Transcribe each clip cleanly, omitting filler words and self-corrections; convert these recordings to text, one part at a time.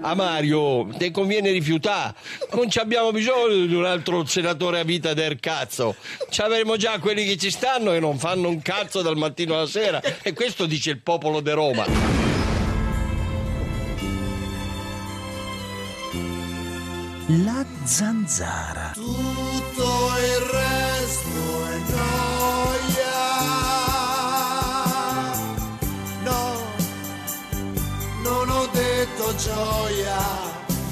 A Mario, te conviene rifiutare. Non ci abbiamo bisogno di un altro senatore a vita del cazzo. Ci avremo già quelli che ci stanno e non fanno un cazzo dal mattino alla sera. E questo dice il popolo di Roma. La zanzara. Tutto il resto è gioia. No, non ho detto gioia.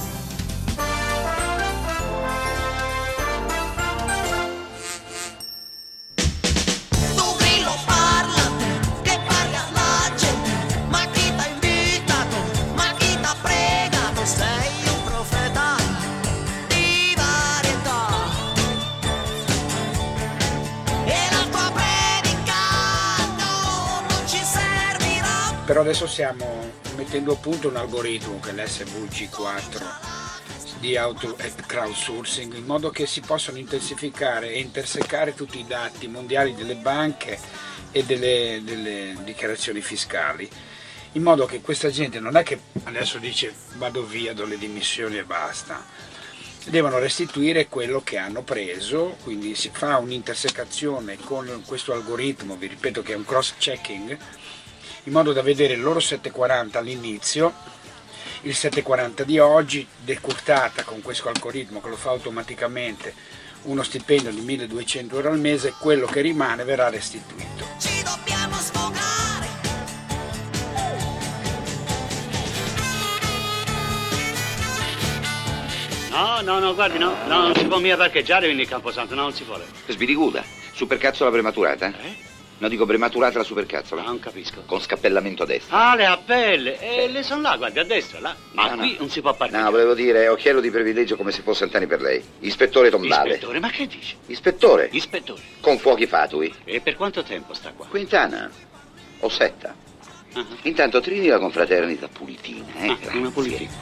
Però adesso stiamo mettendo a punto un algoritmo che è l'SVG4 di auto e crowdsourcing, in modo che si possano intensificare e intersecare tutti i dati mondiali delle banche e delle dichiarazioni fiscali, in modo che questa gente non è che adesso dice vado via, do le dimissioni e basta, devono restituire quello che hanno preso, quindi si fa un'intersecazione con questo algoritmo, vi ripeto che è un cross-checking, in modo da vedere il loro 740 all'inizio, il 740 di oggi, decurtata con questo algoritmo che lo fa automaticamente uno stipendio di 1.200 euro al mese, quello che rimane verrà restituito. Ci dobbiamo sfogare. No, guardi, no, non si può mica parcheggiare quindi il Camposanto, no, non si può. Sbiriguda, supercazzola prematurata? No, dico prematurata la supercazzola. Non capisco. Con scappellamento a destra. Ah, le appelle, le sono là, guardi, a destra, là. Ma qui non si può parcheggiare. No, volevo dire, occhiello di privilegio come se fosse Antani per lei. Ispettore Tombale. Ispettore, ma che dici? Ispettore. Ispettore. Con fuochi fatui. E per quanto tempo sta qua? Quintana. O setta. Intanto trini la confraternita pulitina, grazie. Una pulitina.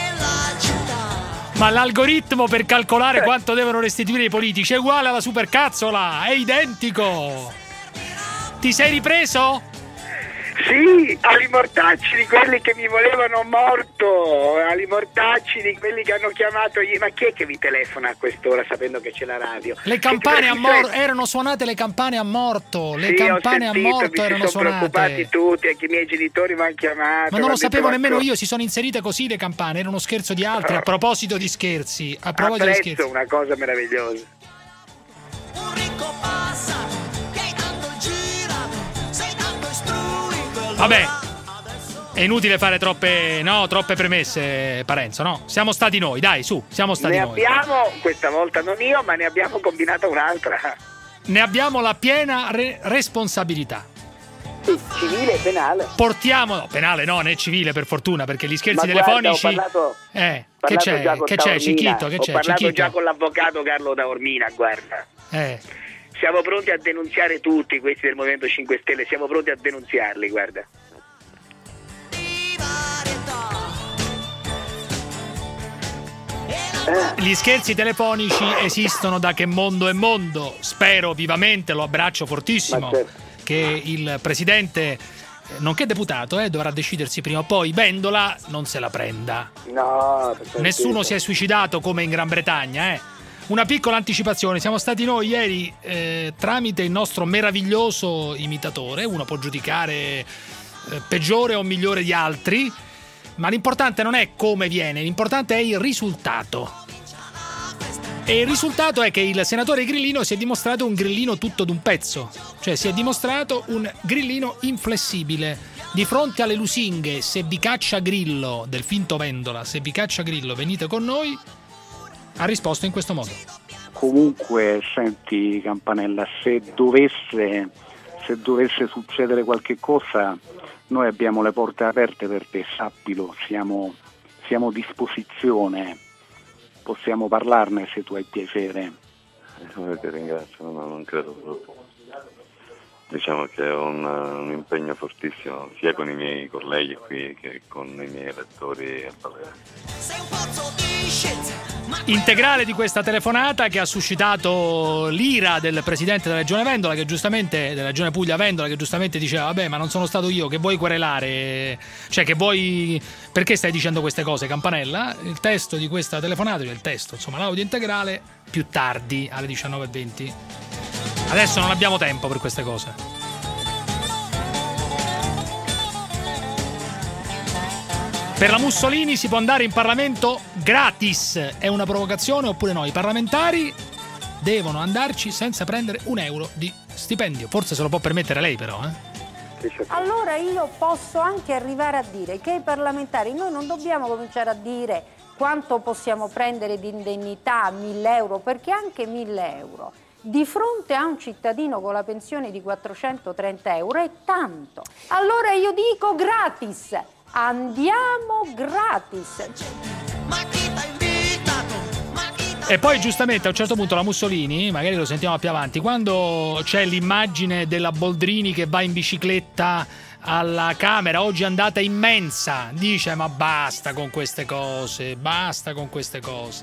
Ma l'algoritmo per calcolare quanto devono restituire i politici è uguale alla supercazzola, è identico. Ti sei ripreso? Sì, agli mortacci di quelli che mi volevano morto, agli mortacci di quelli che hanno chiamato, ma chi è che vi telefona a quest'ora sapendo che c'è la radio? Le campane a morto, erano suonate le campane a morto, le sì, campane ho sentito, a morto erano sono suonate. preoccupati tutti, anche i miei genitori mi hanno chiamato. Ma non lo sapevo nemmeno io, si sono inserite così le campane, era uno scherzo di altri, a proposito di scherzi, a proposito di scherzi. Una cosa meravigliosa. Un ricco passa, che dando il girato, sei dando istruito. Vabbè, è inutile fare troppe premesse, Parenzo, no? Siamo stati noi, dai, su, siamo stati noi. Ne abbiamo, questa volta non io, ma ne abbiamo combinata un'altra. Ne abbiamo la piena responsabilità. Sì, civile e penale. Portiamo, penale no, né civile per fortuna, perché gli scherzi Ma telefonici... Guarda, ho che parlato c'è? già con Che c'è, Taormina. Cicchito? Che c'è? Ho parlato Cicchito? già con l'avvocato Carlo Taormina, guarda. Siamo pronti a denunziare tutti questi del Movimento 5 Stelle, siamo pronti a denunziarli, guarda. Gli scherzi telefonici esistono da che mondo è mondo. Spero vivamente, lo abbraccio fortissimo, che il presidente, nonché deputato, dovrà decidersi prima o poi. Vendola non se la prenda. No, nessuno si è suicidato come in Gran Bretagna. Una piccola anticipazione: siamo stati noi ieri, tramite il nostro meraviglioso imitatore. Uno può giudicare peggiore o migliore di altri, ma l'importante non è come viene, l'importante è il risultato. E il risultato è che il senatore Grillino si è dimostrato un grillino tutto d'un pezzo, cioè si è dimostrato un grillino inflessibile. Di fronte alle lusinghe, se vi caccia Grillo, del finto Vendola, se vi caccia Grillo venite con noi, ha risposto in questo modo. Comunque, senti Campanella, se dovesse succedere qualche cosa, noi abbiamo le porte aperte per te, sappilo, siamo a disposizione, possiamo parlarne se tu hai piacere. Ti ringrazio, no, non credo proprio. diciamo che ho un impegno fortissimo sia con i miei colleghi qui che con i miei elettori a Palermo. Integrale di questa telefonata che ha suscitato l'ira del presidente della regione Vendola, che giustamente, della regione Puglia Vendola, che giustamente diceva vabbè, ma non sono stato io, che vuoi querelare, cioè che vuoi, perché stai dicendo queste cose, Campanella? Il testo di questa telefonata, cioè il testo, insomma l'audio integrale più tardi alle 19:20. Adesso non abbiamo tempo per queste cose. Per la Mussolini si può andare in Parlamento gratis. È una provocazione oppure no? I parlamentari devono andarci senza prendere €1 di stipendio. Forse se lo può permettere lei, però. Allora io posso anche arrivare a dire che i parlamentari, noi non dobbiamo cominciare a dire quanto possiamo prendere di indennità, €1.000, perché anche €1.000 di fronte a un cittadino con la pensione di €430 è tanto. Allora io dico gratis. Andiamo gratis. E poi giustamente a un certo punto la Mussolini, magari lo sentiamo più avanti, quando c'è l'immagine della Boldrini che va in bicicletta alla Camera, oggi è andata immensa, dice ma basta con queste cose, basta con queste cose.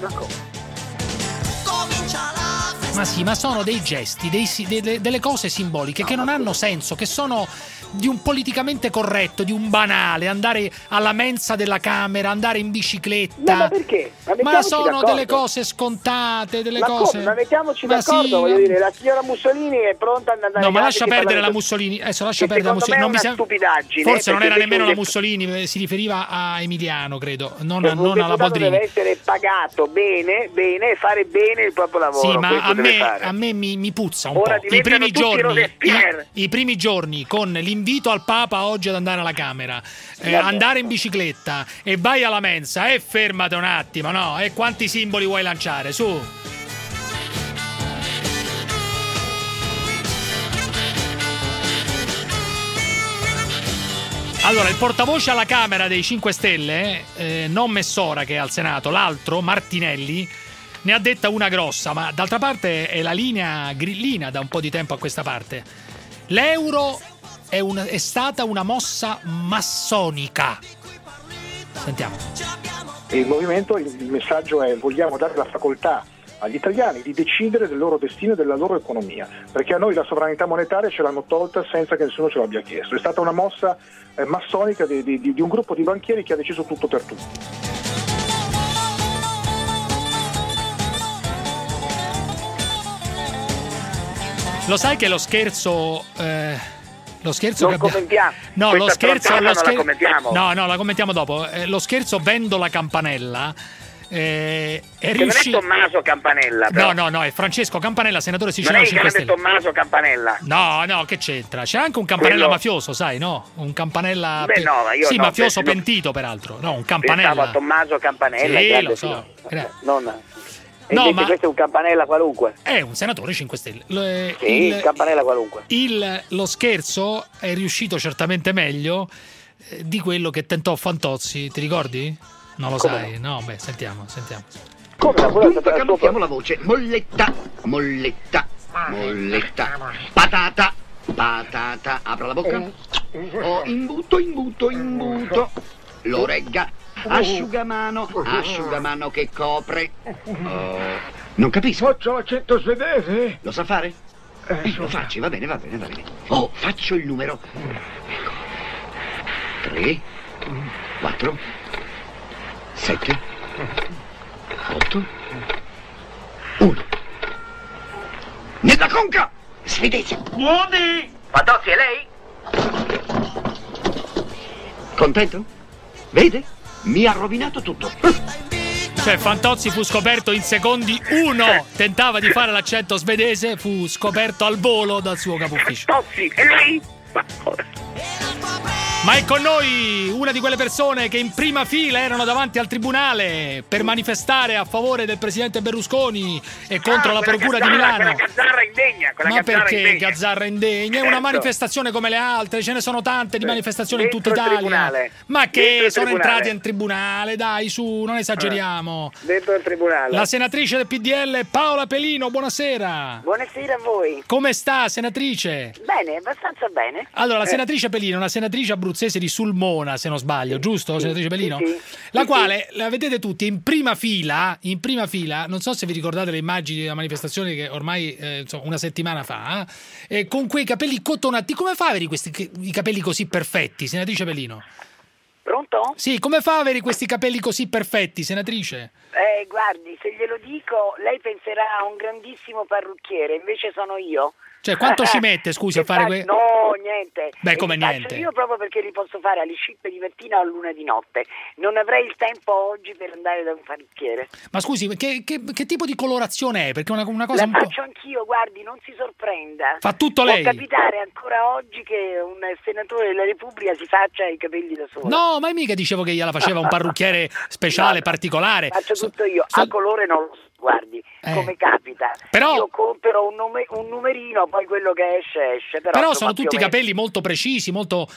Ma sì, ma sono dei gesti, delle cose simboliche che non hanno senso, che sono di un politicamente corretto, di un banale, andare alla mensa della Camera, andare in bicicletta. No, ma perché? Ma sono delle cose scontate, delle cose. Ma mettiamoci d'accordo, sì, voglio dire, la signora Mussolini è pronta ad andare. No, ma lascia perdere la Mussolini. Adesso lascia perdere la Mussolini. Non mi sembra stupidaggine. Forse non era nemmeno la Mussolini, si riferiva a Emiliano, credo, non alla Boldrini. Deve essere pagato bene e fare bene il proprio lavoro. Sì, ma a me mi puzza un ora po'. I primi giorni con l'invito al Papa oggi ad andare alla Camera, andare in bicicletta e vai alla mensa e fermate un attimo, no? E quanti simboli vuoi lanciare? Su! Allora, il portavoce alla Camera dei 5 Stelle, non Messora che è al Senato, l'altro, Martinelli, ne ha detta una grossa, ma d'altra parte è la linea grillina da un po' di tempo a questa parte. L'euro è stata una mossa massonica. Sentiamo. Il movimento, il messaggio è: vogliamo dare la facoltà agli italiani di decidere del loro destino e della loro economia, perché a noi la sovranità monetaria ce l'hanno tolta senza che nessuno ce l'abbia chiesto. È stata una mossa massonica di un gruppo di banchieri che ha deciso tutto per tutti. Lo sai che lo scherzo non commentiamo. No, lo scherzo non la commentiamo. No, la commentiamo dopo. Lo scherzo Vendola Campanella è riuscito. Non è Tommaso Campanella, però. No, è Francesco Campanella, senatore siciliano 5 Stelle. Non è Tommaso Campanella. No, che c'entra? C'è anche un Campanella mafioso, sai, no? Un Campanella io mafioso pentito peralto. No, un Campanella. Pensavo a Tommaso Campanella. Sì, lo so. No, ma questo è un Campanella qualunque. È un senatore 5 Stelle. Sì, Campanella qualunque. Lo scherzo è riuscito certamente meglio di quello che tentò Fantozzi, ti ricordi? Non lo sai? No, beh, sentiamo. Come? Mettiamo la voce. Molletta. Patata. Apra la bocca. Oh, imbuto. L'oregga. Asciugamano che copre. Oh, non capisco. Faccio l'accento svedese? Lo sa fare? Lo facci, va bene. Oh, faccio il numero. Ecco. 3, 4, 7, 8, 1. Nella conca! Svedese! Buoni! Fantozzi, è lei? Contento? Vede? Mi ha rovinato tutto. Cioè Fantozzi fu scoperto in secondi 1. Tentava di fare l'accento svedese, fu scoperto al volo dal suo capo ufficio. Fantozzi, è lei? Ma è con noi una di quelle persone che in prima fila erano davanti al tribunale per manifestare a favore del presidente Berlusconi e contro la procura di Milano. Quella gazzarra indegna. Ma perché gazzarra indegna? È una manifestazione come le altre, ce ne sono tante di manifestazioni in tutta Italia. Tribunale. Ma che Dentro sono tribunale. entrati in tribunale, dai, su, non esageriamo. Dentro il tribunale. La senatrice del PDL Paola Pelino, buonasera. Buonasera a voi. Come sta, senatrice? Bene, abbastanza bene. Allora, la senatrice Pelino è una senatrice abruzzese di Sulmona, se non sbaglio, giusto, senatrice Pelino? sì. La Sì, quale, la vedete tutti, in prima fila, non so se vi ricordate le immagini della manifestazione che ormai, insomma, una settimana fa, con quei capelli cotonati. Come fa a avere i capelli così perfetti, senatrice Pelino? Pronto? Sì, come fa a avere questi capelli così perfetti, senatrice? Guardi, se glielo dico, lei penserà a un grandissimo parrucchiere, invece sono io. Cioè, quanto ci mette, scusi, a fare No, niente. Beh, come li faccio niente? io proprio perché li posso fare alle 5 di mattina o all'una di notte. Non avrei il tempo oggi per andare da un parrucchiere. Ma scusi, che tipo di colorazione è? Perché è una cosa La un po'... faccio anch'io, guardi, non si sorprenda. Fa tutto lei? Può capitare ancora oggi che un senatore della Repubblica si faccia i capelli da solo. No, ma mica dicevo che gliela faceva un parrucchiere speciale, particolare. Faccio tutto io. A colore non lo so, guardi, come capita. Però- Io compro un numerino, poi quello che esce. Però Però insomma, sono tutti più o meno. capelli molto precisi, molto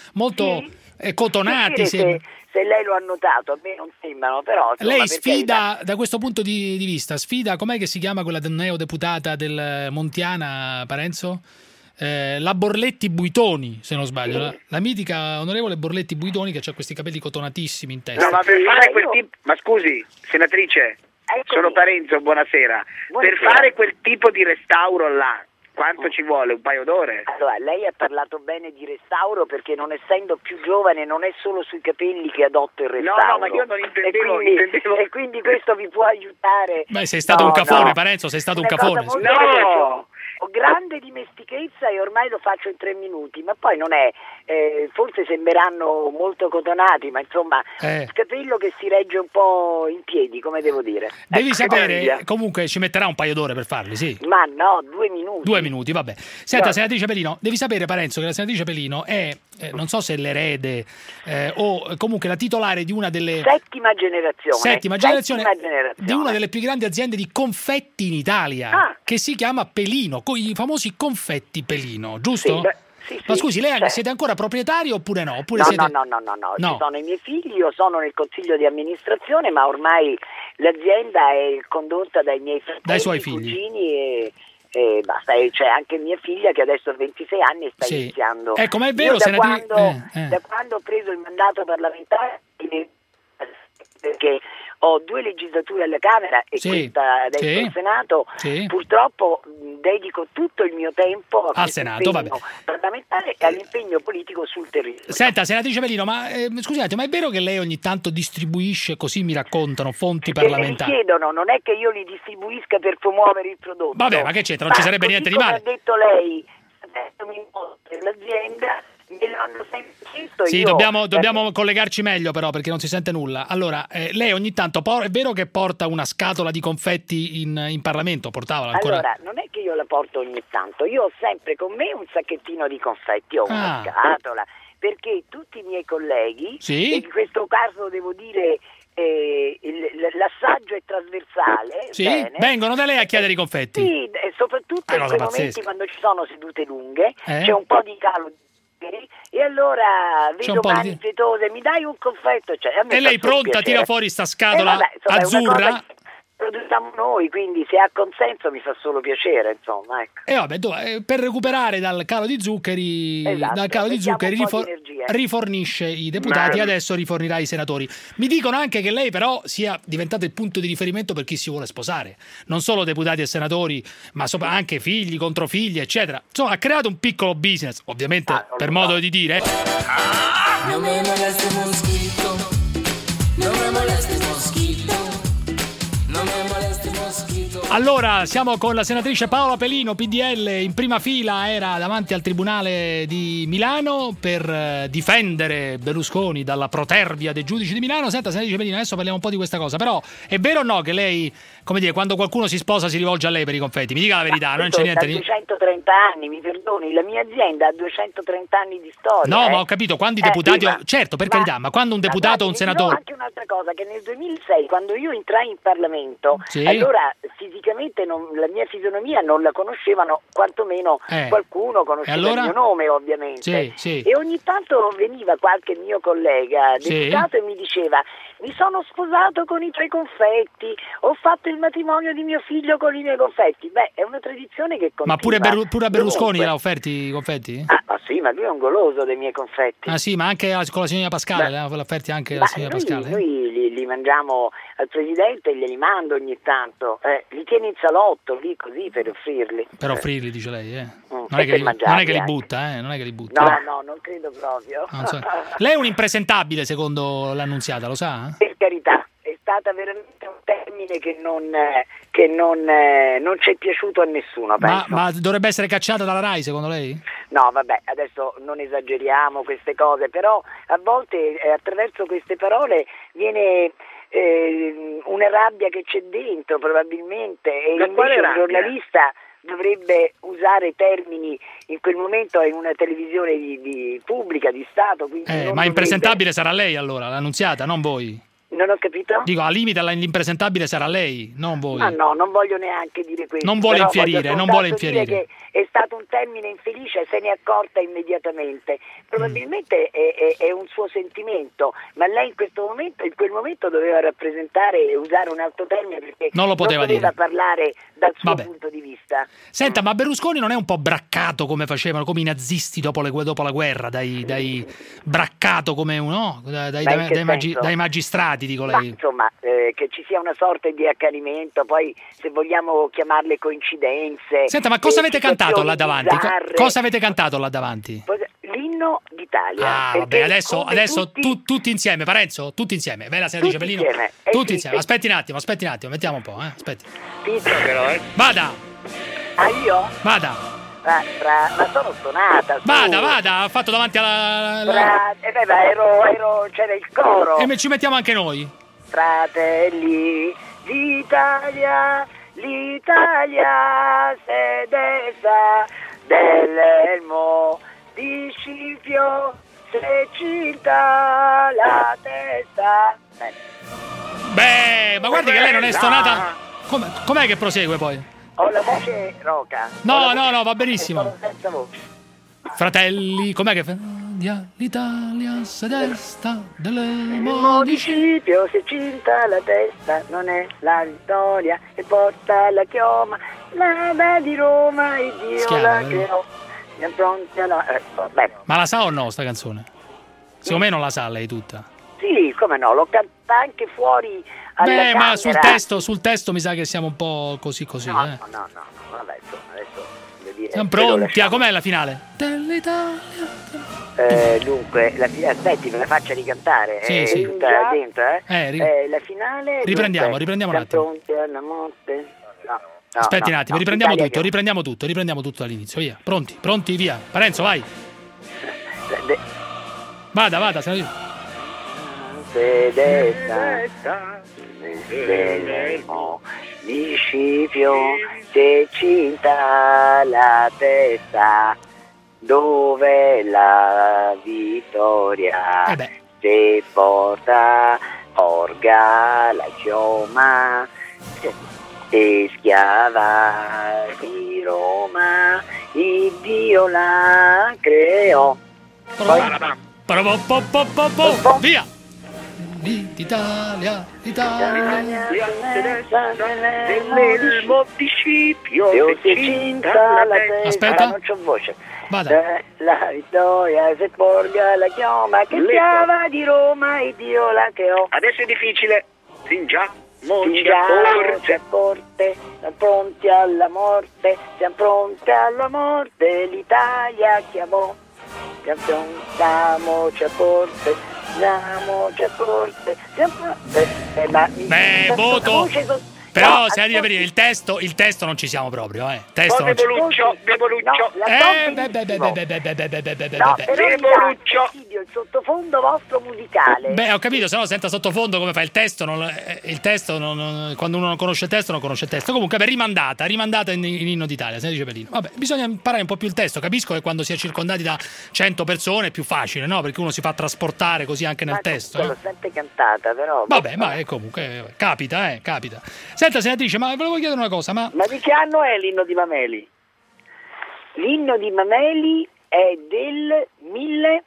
cotonati. Piacere se lei lo ha notato, a me non sembrano, però... insomma, Lei per sfida, da questo punto di vista, com'è che si chiama quella neodeputata del Montiana, Parenzo? La Borletti Buitoni, se non sbaglio, la mitica onorevole Borletti Buitoni che ha questi capelli cotonatissimi in testa. No, ma per fare quel tipo... Ma scusi, senatrice, sono Parenzo, buonasera. Per fare quel tipo di restauro là, quanto ci vuole? Un paio d'ore? Allora, lei ha parlato bene di restauro perché non essendo più giovane non è solo sui capelli che adotto il restauro. No, ma io non intendevo... E quindi questo vi può aiutare. Beh, sei stato un cafone, Parenzo, sei stato un cafone. Ho grande dimestichezza e ormai lo faccio in 3 minuti, ma poi non è, forse sembreranno molto cotonati, ma insomma il capello che si regge un po' in piedi, come devo dire. Devi Ecco, sapere, via. comunque ci metterà un paio d'ore per farli, sì. Ma no, 2 minuti. 2 minuti, vabbè. Senta, No. senatrice Pelino, devi sapere, Parenzo, che la senatrice Pelino è, non so se l'erede o comunque la titolare di una delle... Settima generazione di una delle più grandi aziende di confetti in Italia, che si chiama Pelino, con i famosi confetti Pelino, giusto? Sì, Ma scusi, lei certo. siete ancora proprietari oppure no? Oppure No, siete... no, ci sono i miei figli, io sono nel consiglio di amministrazione, ma ormai l'azienda è condotta dai miei fratelli, Dai suoi figli. cugini e basta. E c'è anche mia figlia che adesso ha 26 anni e sta Sì. iniziando. Ecco, ma è vero, Io da senatrice... quando ho preso il mandato parlamentare, perché ho 2 legislature alla Camera e questa adesso al Senato, purtroppo dedico tutto il mio tempo a questo Senato, impegno parlamentare e all'impegno politico sul territorio. Senta, senatrice Pelino, ma scusate, ma è vero che lei ogni tanto distribuisce, così mi raccontano, fonti parlamentari? Mi chiedono, non è che io li distribuisca per promuovere il prodotto. Vabbè, ma che c'entra? Non ci sarebbe così niente di come male. ha detto lei, adesso mi importa per l'azienda, me l'hanno sempre chiesto. Sì, io, dobbiamo collegarci meglio però perché non si sente nulla. Allora, lei ogni tanto, è vero che porta una scatola di confetti in Parlamento? Portava ancora? Allora, non è che io la porto ogni tanto, io ho sempre con me un sacchettino di confetti, ho una scatola, perché tutti i miei colleghi, e in questo caso devo dire l'assaggio è trasversale, Sì? bene. Vengono da lei a chiedere i confetti? Sì, e soprattutto in cosa quei momenti pazzesca. quando ci sono sedute lunghe, c'è un po' di calo e allora C'è un vedo po' di- mani pietose, mi dai un confetto? Cioè, a me E fa lei solo pronta, piacere. tira fuori sta scatola vabbè, insomma, è una azzurra? cosa che produciamo noi, quindi se ha consenso mi fa solo piacere, insomma, ecco. E vabbè, per recuperare dal calo di zuccheri, Esatto, mettiamo un po' di energia. rifornisce i deputati e adesso rifornirà i senatori. Mi dicono anche che lei però sia diventato il punto di riferimento per chi si vuole sposare, non solo deputati e senatori, ma anche figli, controfigli, eccetera. Insomma, ha creato un piccolo business, ovviamente per modo di dire. No me molestes mosquito, no me molestes mosquito, Allora, siamo con la senatrice Paola Pelino, PDL, in prima fila, era davanti al Tribunale di Milano per difendere Berlusconi dalla protervia dei giudici di Milano. Senta, senatrice Pelino, adesso parliamo un po' di questa cosa, però è vero o no che lei, come dire, quando qualcuno si sposa si rivolge a lei per i confetti? Mi dica la verità, non c'è niente di... 230 anni, mi perdoni, la mia azienda ha 230 anni di storia. No, ma ho capito, quando i deputati... ma... certo, per carità, ma quando un deputato o un senatore... anche un'altra cosa, che nel 2006, quando io entrai in Parlamento, sì. allora fisicamente la mia fisionomia non la conoscevano, quantomeno qualcuno conosceva allora? il mio nome, ovviamente. Sì, sì. E ogni tanto veniva qualche mio collega deputato e mi diceva: mi sono sposato con i tuoi confetti, ho fatto il matrimonio di mio figlio con i miei confetti. Beh, è una tradizione che continua. Ma pure a Berlusconi gliel'ha offerti i confetti? Ah, sì, ma lui è un goloso dei miei confetti. Ah sì, ma anche con la signorina Pascale, l'ha offerti anche la signora Pascale? Noi li mangiamo al presidente e glieli mando ogni tanto, li tiene in salotto lì così per offrirli. Per offrirli, dice lei, Non è che li butta, non è che li butta. No, non credo proprio. Non so. Lei è un impresentabile secondo l'annunziata, lo sa? Per carità, è stata veramente un termine che non ci è piaciuto a nessuno, penso. Ma dovrebbe essere cacciata dalla RAI, secondo lei? No, vabbè, adesso non esageriamo queste cose, però a volte attraverso queste parole viene una rabbia che c'è dentro, probabilmente, e invece un giornalista dovrebbe usare termini in quel momento in una televisione di pubblica, di Stato. Ma impresentabile sarà lei allora, l'annunziata, non voi? Non ho capito? Dico, al limite l'impresentabile sarà lei, non voi. Ma no, non voglio neanche dire questo. Non vuole infierire, non vuole infierire. Dire che è stato un termine infelice, se ne è accorta immediatamente. Probabilmente è un suo sentimento, ma lei in quel momento doveva rappresentare e usare un altro termine, perché non lo poteva dire. Parlare dal suo punto di vista. Senta, ma Berlusconi non è un po' braccato come facevano, come i nazisti dopo la guerra, dai braccato come uno, dai magistrati, dico lei. Ma, insomma, che ci sia una sorta di accanimento, poi se vogliamo chiamarle coincidenze. Senta, ma cosa avete cantato là davanti? Cosa avete cantato là davanti? L'inno d'Italia. Ah, vabbè, adesso tutti insieme, Parenzo, tutti insieme. Bella senatrice Pelino. Tutti insieme. Aspetti un attimo, mettiamo un po', aspetti. Vada. Ah, io? Vada. Ma sono stonata. Vada, ha fatto davanti alla... c'era il coro. E ci mettiamo anche noi. Fratelli d'Italia, l'Italia sedesa dell'elmo di Scipio, se cinta la testa. Beh, ma guardi che lei non è stonata. Com'è che prosegue poi? Ho la voce roca. No, va benissimo. Sono senza voce. Fratelli, com'è che fa? L'Italia sedesta dell'elmo di Scipio, se cinta la testa, non è la vittoria che porta la chioma, la di Roma e Dio la creò. Siamo pronti alla... Ma la sa o no sta canzone? Secondo me non la sa lei tutta. Sì, come no, l'ho cantata anche fuori alla camera. Ma sul testo mi sa che siamo un po' così. No, vabbè, insomma, adesso siamo pronti. Com'è la finale? Dell'Italia. Dunque, aspetti, me la faccia ricantare. Sì. Tutta dentro, la finale. Riprendiamo un attimo. Pronti alla morte. No. Aspetti un attimo, riprendiamo tutto dall'inizio, via. Pronti, via. Parenzo, vai. Vada, sedesta dell'elmo di Scipio, se cinta la testa, dove la vittoria se porta orga la chioma, e schiava di Roma, il Dio la creò. Via! L'Italia dell'elmo di Scipio, se cinta la testa. Aspetta, non c'ho voce. Vada. La vittoria se porga la chioma, che schiava di Roma e Dio la creò. Adesso è difficile. Singiamo a porte, siamo pronti alla morte, l'Italia chiamò. Siamoci a porte, voto. Però il testo non ci siamo proprio, testo non ci... Devoluccio. Il sottofondo vostro musicale. Beh, ho capito, se no senza sottofondo come fa il testo? Quando uno non conosce il testo, non conosce il testo. Comunque, rimandata in Inno d'Italia, senatrice Pelino. Vabbè, bisogna imparare un po' più il testo. Capisco che quando si è circondati da 100 persone è più facile, no? Perché uno si fa trasportare così anche nel testo. L'ho sempre cantata, però. Vabbè, ma comunque capita. Senta, senatrice, ma volevo chiedere una cosa, ma di che anno è l'Inno di Mameli? L'Inno di Mameli è del 1000...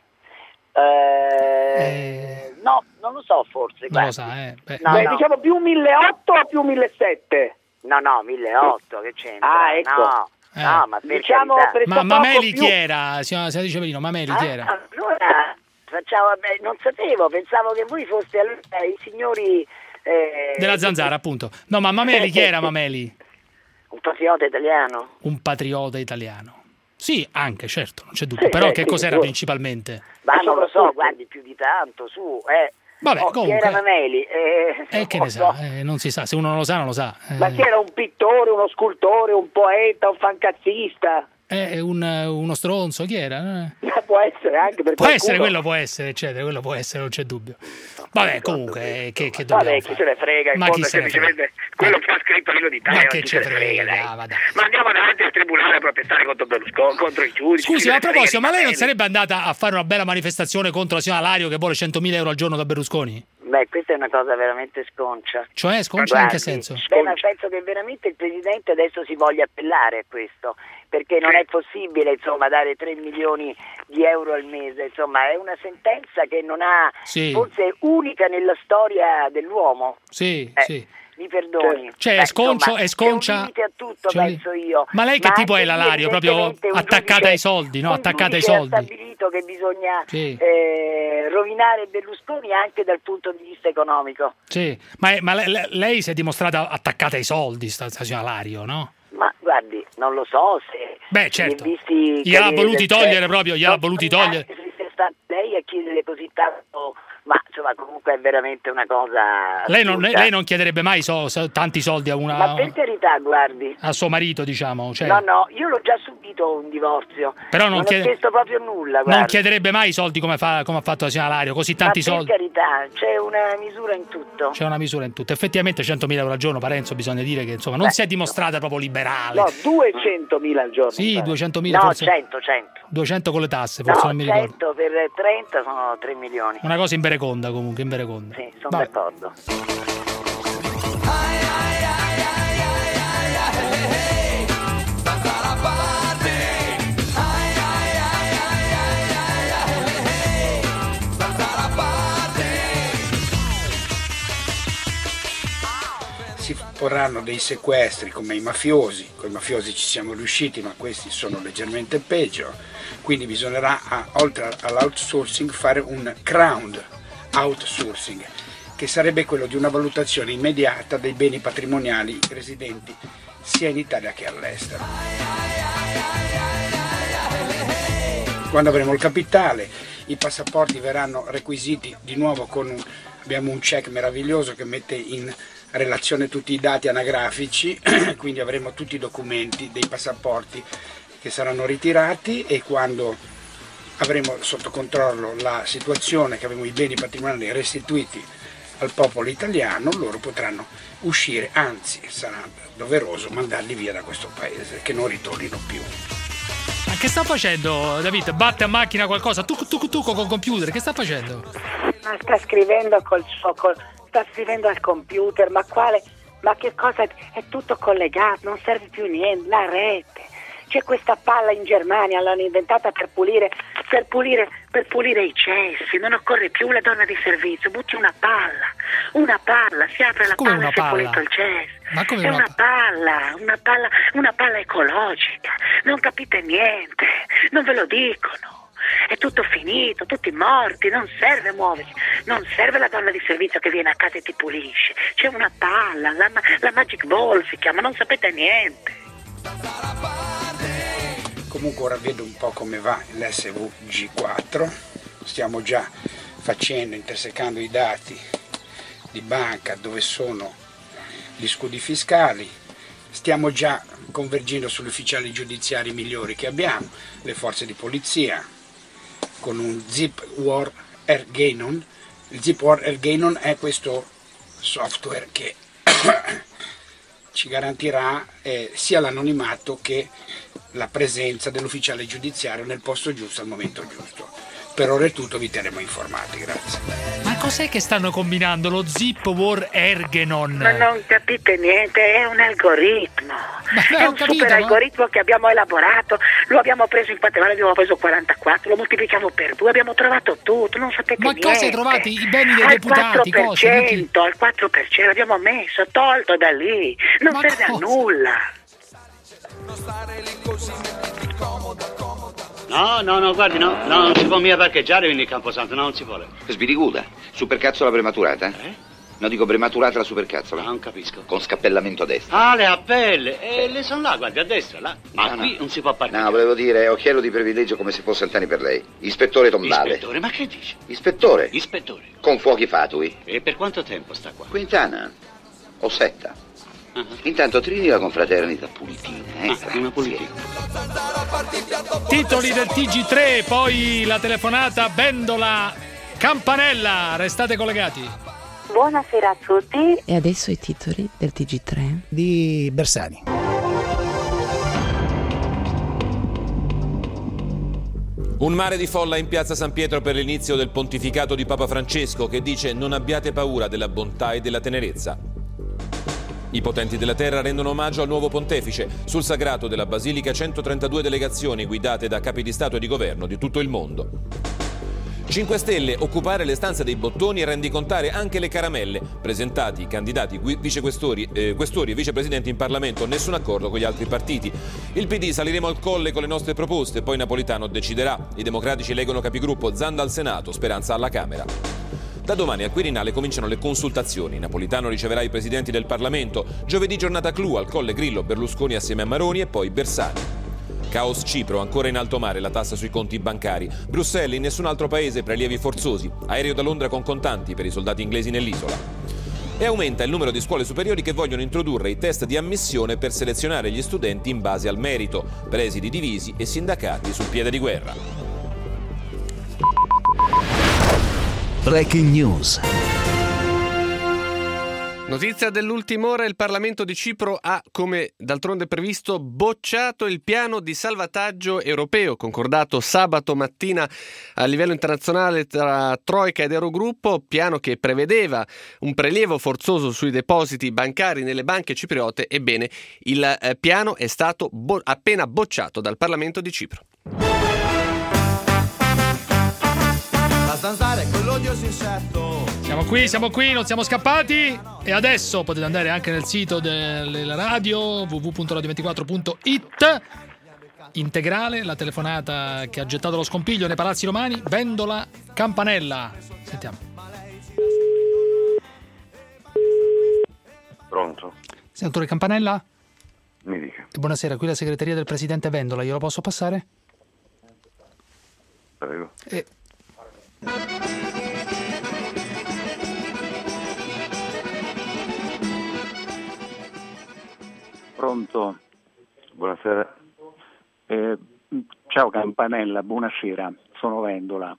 no, non lo so, forse. Non lo sa, diciamo più 1008 o più 1007? No, 1008, che c'entra? Ah, ecco. No, ma diciamo ma Mameli chi era? Senatrice Pelino, Mameli chi era? Allora, non sapevo, pensavo che voi foste i signori... della Zanzara, appunto. No, ma Mameli chi era Mameli? Un patriota italiano. Un patriota italiano. Sì, anche, certo, non c'è dubbio. Però che cos'era principalmente? Ma non lo so, guardi, più di tanto, su, Vabbè, comunque. Chi era Mameli? Che ne sa, non si sa, se uno non lo sa, non lo sa. Ma chi era, un pittore, uno scultore, un poeta, un fancazzista? Uno stronzo, chi era? Può essere anche per può essere, quello può essere, eccetera, quello può essere, non c'è dubbio. Vabbè, comunque, che dobbiamo fare? Chi se ne frega, ma chi se ne frega? Quello che ha scritto l'Inno d'Italia, ma che ce frega, ma andiamo davanti al tribunale a protestare contro Berlusconi, contro i giudici. Scusi, a proposito, ma lei non sarebbe andata a fare una bella manifestazione contro la signora Lario che vuole 100.000 euro al giorno da Berlusconi? Beh, questa è una cosa veramente sconcia. Cioè, sconcia in che senso? Beh, ma penso che veramente il Presidente adesso si voglia appellare a questo, perché non è possibile, insomma, dare 3 milioni di euro al mese, insomma, è una sentenza che non ha, forse unica nella storia dell'uomo. Sì. Mi perdoni. Cioè, è sconcia. A tutto, penso io. Ma lei che tipo è la Lario? Proprio attaccata ai soldi, no? Attaccata ai soldi. Ha stabilito che bisogna rovinare Berlusconi anche dal punto di vista economico. Sì, ma lei si è dimostrata attaccata ai soldi, sta signora Lario, no? Ma guardi, non lo so se... Beh, certo. Gli ha voluti togliere proprio, lei a chiedere così tanto... Ma insomma, comunque è veramente una cosa. Lei non chiederebbe mai tanti soldi a una. Ma per carità, guardi. A suo marito, diciamo. Cioè... No, io l'ho già subito un divorzio. Però non ho chiesto proprio nulla. Guardi. Non chiederebbe mai i soldi come ha fatto la signora Lario, così tanti soldi. Per carità, c'è una misura in tutto. C'è una misura in tutto. Effettivamente 100.000 euro al giorno, Parenzo, bisogna dire che insomma non si è dimostrata proprio liberale. No, 200.000 al giorno. Sì, 200.000. No, forse... 100. 200 con le tasse, forse non mi ricordo. 100 per 30 sono 3 milioni. Una cosa imbereconda comunque, imbereconda. Sì, sono d'accordo. Si porranno dei sequestri come i mafiosi, con i mafiosi ci siamo riusciti, ma questi sono leggermente peggio, quindi bisognerà, oltre all'outsourcing, fare un crowd outsourcing, che sarebbe quello di una valutazione immediata dei beni patrimoniali residenti sia in Italia che all'estero. Quando avremo il capitale, i passaporti verranno requisiti di nuovo abbiamo un check meraviglioso che mette in relazione tutti i dati anagrafici, quindi avremo tutti i documenti dei passaporti che saranno ritirati, e quando avremo sotto controllo la situazione, che avremo i beni patrimoniali restituiti al popolo italiano, loro potranno uscire, anzi sarà doveroso mandarli via da questo paese, che non ritornino più. Ma che sta facendo, David? Batte a macchina qualcosa? Tu col computer, che sta facendo? Ma sta scrivendo sta scrivendo al computer, ma quale? Ma che cosa? È tutto collegato, non serve più niente, la rete. C'è questa palla in Germania, l'hanno inventata per pulire i cessi, non occorre più la donna di servizio, butti una palla, si apre la palla e si è pulito il cesso. Ma come è una palla ecologica, non capite niente, non ve lo dicono. È tutto finito, tutti morti, non serve muoversi, non serve la donna di servizio che viene a casa e ti pulisce. C'è una palla, la Magic Ball si chiama, non sapete niente. Comunque ora vedo un po' come va l'SVG4, stiamo già intersecando i dati di banca dove sono gli scudi fiscali, stiamo già convergendo sugli ufficiali giudiziari migliori che abbiamo, le forze di polizia, con un Zip War Ergenon. Il Zip War Ergenon è questo software che ci garantirà sia l'anonimato che la presenza dell'ufficiale giudiziario nel posto giusto al momento giusto. Per ora è tutto, vi terremo informati, grazie. Ma cos'è che stanno combinando? Lo Zip War Ergenon? Ma non capite niente, è un algoritmo. È un super algoritmo che abbiamo elaborato, lo abbiamo preso in patrimone, abbiamo preso 44, lo moltiplichiamo per 2, abbiamo trovato tutto, non sapete niente. Ma cosa hai trovato? I beni dei deputati? Al 4% l'abbiamo messo, tolto da lì, non serve a nulla. No, guardi, no, non si può mica parcheggiare in il Camposanto, no, non si può. Sbiriguda, supercazzola prematurata? No, dico prematurata la supercazzola. Non capisco. Con scappellamento a destra. Ah, le appelle, le sono là, guardi, a destra, là. Ma qui non si può parcheggiare. No, volevo dire, occhiello di privilegio come se fosse Antani per lei. Ispettore Tombale. Ispettore, ma che dice? Ispettore. Ispettore. Con fuochi fatui. E per quanto tempo sta qua? Quintana. O setta. Intanto trini la confraternita pulitina, una pulitina. Titoli del TG3, poi la telefonata Bendola Campanella, restate collegati. Buonasera a tutti. E adesso i titoli del TG3 di Bersani. Un mare di folla in piazza San Pietro per l'inizio del pontificato di Papa Francesco, che dice: non abbiate paura della bontà e della tenerezza. I potenti della terra rendono omaggio al nuovo pontefice. Sul sagrato della Basilica 132 delegazioni guidate da capi di Stato e di Governo di tutto il mondo. 5 Stelle, occupare le stanze dei bottoni e rendicontare anche le caramelle. Presentati i candidati questori e vicepresidenti in Parlamento, nessun accordo con gli altri partiti. Il PD, saliremo al colle con le nostre proposte, poi Napolitano deciderà. I democratici eleggono capigruppo, Zanda al Senato, Speranza alla Camera. Da domani al Quirinale cominciano le consultazioni. Napolitano riceverà i presidenti del Parlamento. Giovedì giornata clou al Colle Grillo, Berlusconi assieme a Maroni e poi Bersani. Caos Cipro, ancora in alto mare la tassa sui conti bancari. Bruxelles, in nessun altro paese prelievi forzosi. Aereo da Londra con contanti per i soldati inglesi nell'isola. E aumenta il numero di scuole superiori che vogliono introdurre i test di ammissione per selezionare gli studenti in base al merito. Presidi divisi e sindacati sul piede di guerra. Breaking News. Notizia dell'ultima ora, il Parlamento di Cipro ha, come d'altronde previsto, bocciato il piano di salvataggio europeo concordato sabato mattina a livello internazionale tra Troika ed Eurogruppo, piano che prevedeva un prelievo forzoso sui depositi bancari nelle banche cipriote. Ebbene, il piano è stato appena bocciato dal Parlamento di Cipro. Zanzara è quell'odioso insetto. Siamo qui, non siamo scappati. E adesso potete andare anche nel sito della radio www.radio24.it. Integrale la telefonata che ha gettato lo scompiglio nei palazzi romani, Bendola Campanella. Sentiamo. Pronto? Senatore Campanella? Mi dica. Buonasera, qui la segreteria del presidente Vendola, glielo posso passare? Prego. Pronto? Buonasera. Ciao Campanella, buonasera, sono Vendola.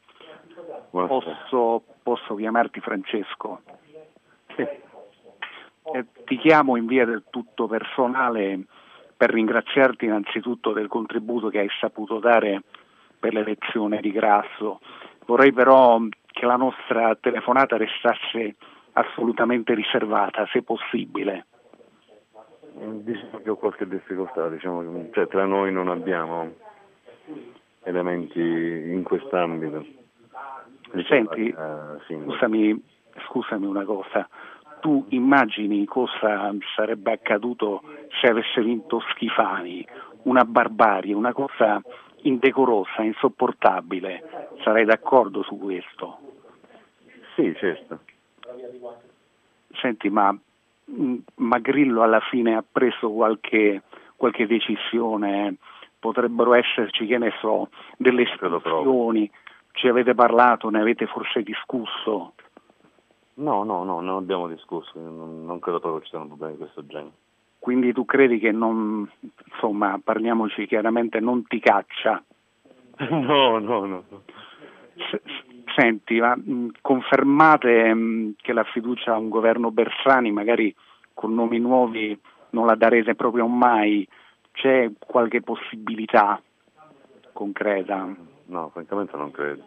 Posso chiamarti Francesco? Sì. Ti chiamo in via del tutto personale per ringraziarti innanzitutto del contributo che hai saputo dare per l'elezione di Grasso. Vorrei però che la nostra telefonata restasse assolutamente riservata, se possibile. Diciamo che ho qualche difficoltà, cioè tra noi non abbiamo elementi in quest'ambito. Senti, scusami una cosa, tu immagini cosa sarebbe accaduto se avesse vinto Schifani? Una barbarie, una cosa indecorosa, insopportabile. Sarai d'accordo su questo? Sì, certo. Senti, ma Grillo alla fine ha preso qualche decisione? Potrebbero esserci, che ne so, delle espulsioni? Ci avete parlato, ne avete forse discusso? No, non abbiamo discusso, non credo proprio che ci siano problemi di questo genere. Quindi tu credi che non, insomma, parliamoci chiaramente, non ti caccia? No. Senti, ma confermate che la fiducia a un governo Bersani, magari con nomi nuovi, non la darete proprio mai? C'è qualche possibilità concreta? No, francamente non credo.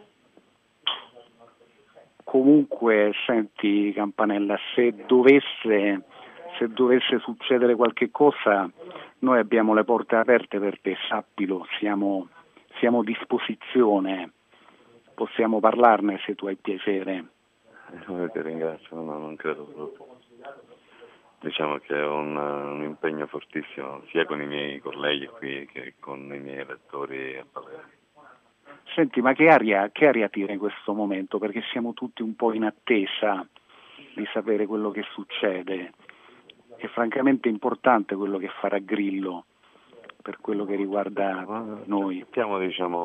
Comunque, senti Campanella, se dovesse succedere qualche cosa, noi abbiamo le porte aperte per te, sappilo, siamo a disposizione, possiamo parlarne se tu hai piacere. Ti ringrazio, no, non credo proprio. Diciamo che ho un impegno fortissimo sia con i miei colleghi qui che con i miei elettori a Palermo. Senti, ma che aria tira in questo momento? Perché siamo tutti un po' in attesa di sapere quello che succede. È francamente importante quello che farà Grillo per quello che riguarda noi. Abbiamo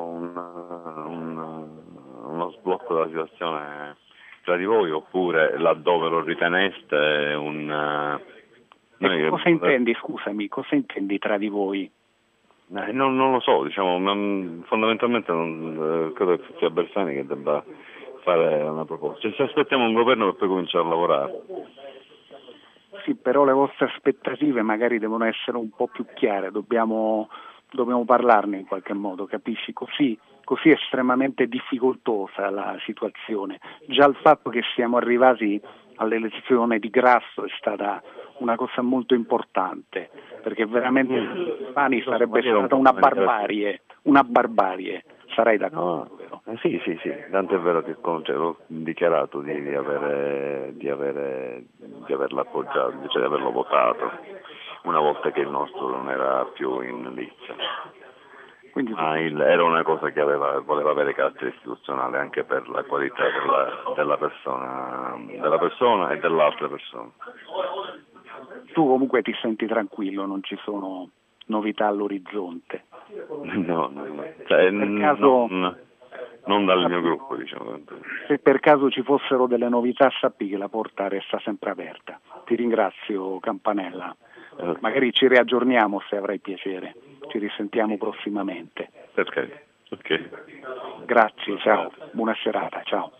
uno sblocco della situazione tra di voi, oppure laddove lo riteneste cosa intendi, scusami, cosa intendi tra di voi? Non lo so, fondamentalmente non credo che sia Bersani che debba fare una proposta. Ci aspettiamo un governo per poi cominciare a lavorare. Sì, però le vostre aspettative magari devono essere un po' più chiare, dobbiamo parlarne in qualche modo, capisci? Così è estremamente difficoltosa la situazione. Già il fatto che siamo arrivati all'elezione di Grasso è stata una cosa molto importante, perché veramente Spani sarebbe stata una barbarie, sarai d'accordo, vero? Sì, tanto è vero che ho dichiarato di averlo appoggiato, cioè di averlo votato, una volta che il nostro non era più in lizza. Quindi, era una cosa che voleva avere carattere istituzionale anche per la qualità della persona e dell'altra persona. Tu comunque ti senti tranquillo, non ci sono novità all'orizzonte? No. Cioè, non dal mio gruppo, diciamo. Se per caso ci fossero delle novità, sappi che la porta resta sempre aperta. Ti ringrazio, Campanella. Magari ci riaggiorniamo se avrai piacere. Ci risentiamo prossimamente. Perché? Ok. Grazie, ciao. Buona serata, ciao.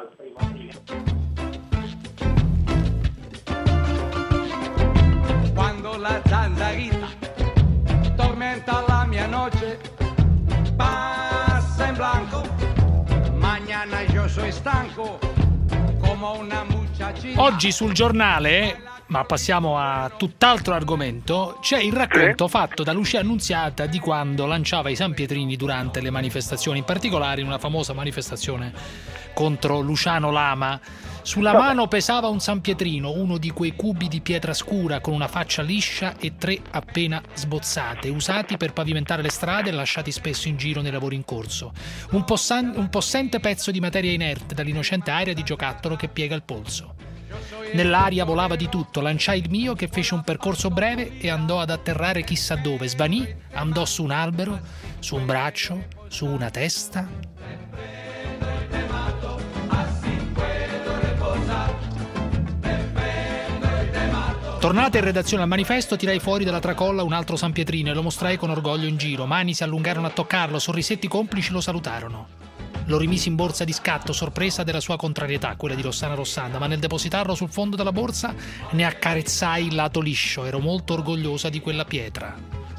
Quando la zanzarita tormenta la mia noche, passa en blanco, mañana yo soy stanco, como una muchachita. Oggi sul giornale, ma passiamo a tutt'altro argomento, c'è il racconto fatto da Lucia Annunziata di quando lanciava i sanpietrini durante le manifestazioni, in particolare in una famosa manifestazione contro Luciano Lama. Sulla mano pesava un sanpietrino, uno di quei cubi di pietra scura con una faccia liscia e 3 appena sbozzate, usati per pavimentare le strade e lasciati spesso in giro nei lavori in corso. Un possente pezzo di materia inerte dall'innocente aria di giocattolo che piega il polso. Nell'aria volava di tutto, lanciai il mio che fece un percorso breve e andò ad atterrare chissà dove, svanì, andò su un albero, su un braccio, su una testa. Tornate in redazione al manifesto, tirai fuori dalla tracolla un altro sanpietrino e lo mostrai con orgoglio in giro. Mani si allungarono a toccarlo, sorrisetti complici lo salutarono. Lo rimisi in borsa di scatto, sorpresa della sua contrarietà, quella di Rossana Rossanda, ma nel depositarlo sul fondo della borsa ne accarezzai il lato liscio. Ero molto orgogliosa di quella pietra.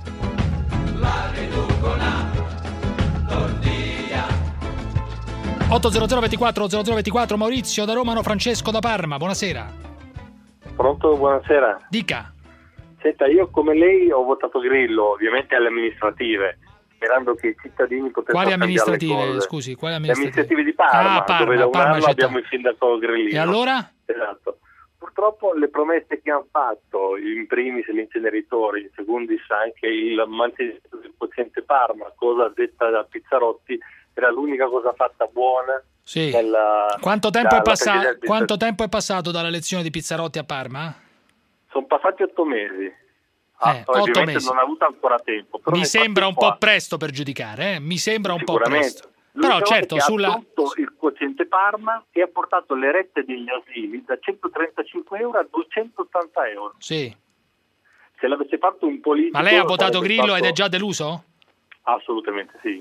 800 24 0024, Maurizio da Roma, Francesco da Parma, buonasera. Pronto, buonasera. Dica. Senta, io come lei ho votato Grillo, ovviamente alle amministrative, sperando che i cittadini potessero Quali cambiare amministrative? le cose. Scusi, quali Le amministrative? amministrative di Parma, Parma, dove da un Parma anno città. abbiamo il sindaco Grillino. E allora? Esatto. Purtroppo le promesse che hanno fatto, in primis l'inceneritore, in secondis anche il mantenimento del quoziente Parma, cosa detta da Pizzarotti, era l'unica cosa fatta buona. Sì. Quanto tempo è passato dalla elezione di Pizzarotti a Parma? Sono passati 8 mesi. 8 mesi. Non ha avuto ancora tempo. Però mi sembra un po' presto per giudicare, Mi sembra un po' presto. Però certo, ha tolto il quoziente Parma e ha portato le rette degli asili da 135 euro a 280 euro. Sì. Se l'avesse fatto un politico... Ma lei ha votato Grillo fatto... ed è già deluso? Assolutamente sì.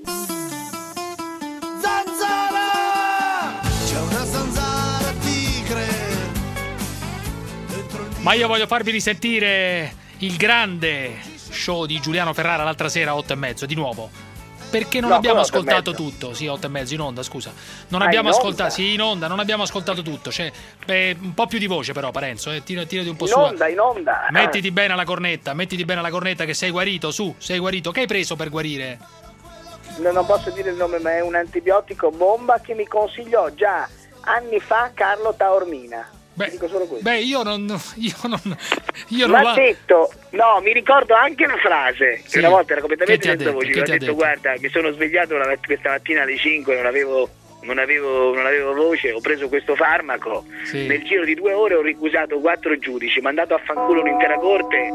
Zanzara! C'è una zanzara tigre dentro il... Ma io voglio farvi risentire il grande show di Giuliano Ferrara l'altra sera a 8:30, di nuovo. Perché non abbiamo ascoltato tutto. Sì, 8:30 in onda, scusa. Non abbiamo ascoltato. Sì, in onda, non abbiamo ascoltato tutto. Cioè, un po' più di voce, però, Parenzo. Tirati un po' su. In onda. Mettiti bene alla cornetta, che sei guarito, sei guarito. Che hai preso per guarire? Non posso dire il nome, ma è un antibiotico bomba che mi consigliò già anni fa Carlo Taormina. Dico solo questo. Io non l'ha detto. No, mi ricordo anche la frase. Sì. Una volta era completamente senza voce. Mi ha detto: guarda, mi sono svegliato questa mattina alle 5, non avevo voce, ho preso questo farmaco. Sì. Nel giro di 2 ore ho ricusato 4 giudici, mandato a fanculo un'intera corte.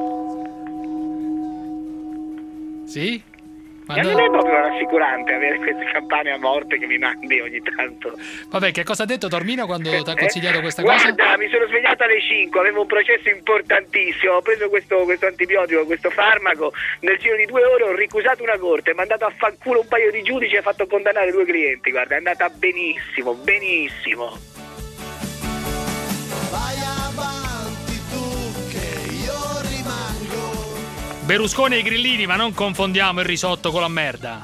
Sì? Ma non è proprio rassicurante avere queste campane a morte che mi mandi ogni tanto. Vabbè, che cosa ha detto Tormino quando ti ha consigliato questa cosa? Guarda, mi sono svegliato alle 5, avevo un processo importantissimo, ho preso questo antibiotico, questo farmaco, nel giro di 2 ore ho ricusato una corte, mandato a fanculo un paio di giudici e ha fatto condannare 2 clienti, guarda, è andata benissimo, benissimo. Vai avanti tu che io rimango. Berlusconi e i grillini, ma non confondiamo il risotto con la merda.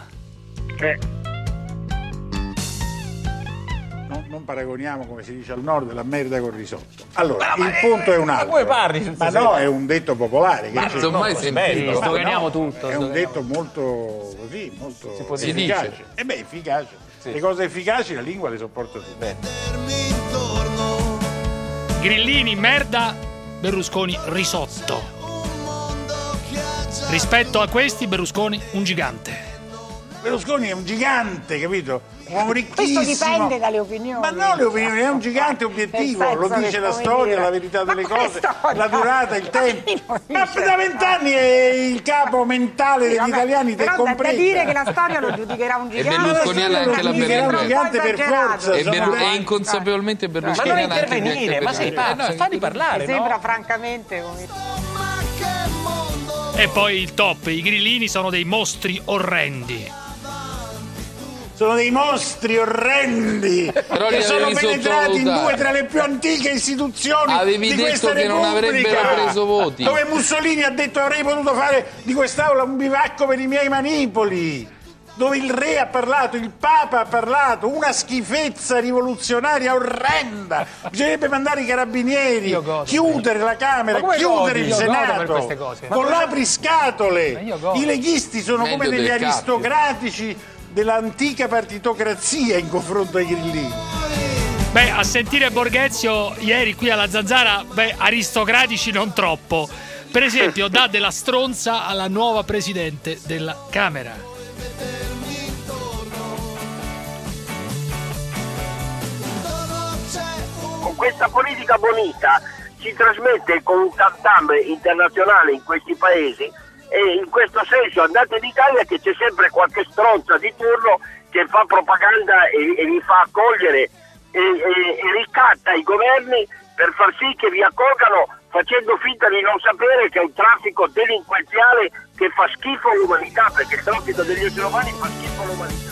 Non paragoniamo, come si dice al nord, la merda col risotto. Allora, il punto è un altro. Ma come parli? Ma no, è un detto popolare. Ma non mai sentito. Sdoganiamo tutto. È un detto molto così, molto efficace. Efficace. Sì. Le cose efficaci la lingua le sopporta tutte. Grillini, merda, Berlusconi, risotto. Rispetto a questi, Berlusconi un gigante. Berlusconi è un gigante, capito? Un uomo ricchissimo. Questo dipende dalle opinioni. Ma no, le opinioni, è un gigante obiettivo, lo dice la storia, la verità delle cose, la durata, il tempo. Ma da 20 anni è il capo mentale degli italiani, te compresa. Da dire che la storia lo giudicherà un gigante. E Berlusconiana anche la Berlusconi. Un gigante per forza. E inconsapevolmente Berlusconiana anche intervenire, ma sei pazzo, fammi parlare, mi sembra francamente E poi il top, i grillini sono dei mostri orrendi. Sono dei mostri orrendi che sono penetrati in 2 tra le più antiche istituzioni avevi di questa detto che non avrebbero preso voti, dove Mussolini ha detto avrei potuto fare di quest'aula un bivacco per i miei manipoli, dove il re ha parlato, il papa ha parlato, una schifezza rivoluzionaria orrenda. Bisognerebbe mandare i carabinieri, chiudere la Camera, chiudere il Senato con l'apriscatole. I leghisti sono meglio come degli del aristocratici dell'antica partitocrazia in confronto ai grillini. Beh, a sentire Borghezio ieri qui alla Zanzara, aristocratici non troppo. Per esempio, dà della stronza alla nuova presidente della Camera. Con questa politica bonita si trasmette con un tam-tam internazionale in questi paesi. E in questo senso andate in Italia che c'è sempre qualche stronza di turno che fa propaganda e vi fa accogliere e ricatta i governi per far sì che vi accolgano facendo finta di non sapere che è un traffico delinquenziale che fa schifo all'umanità, perché il traffico degli esseri umani fa schifo all'umanità.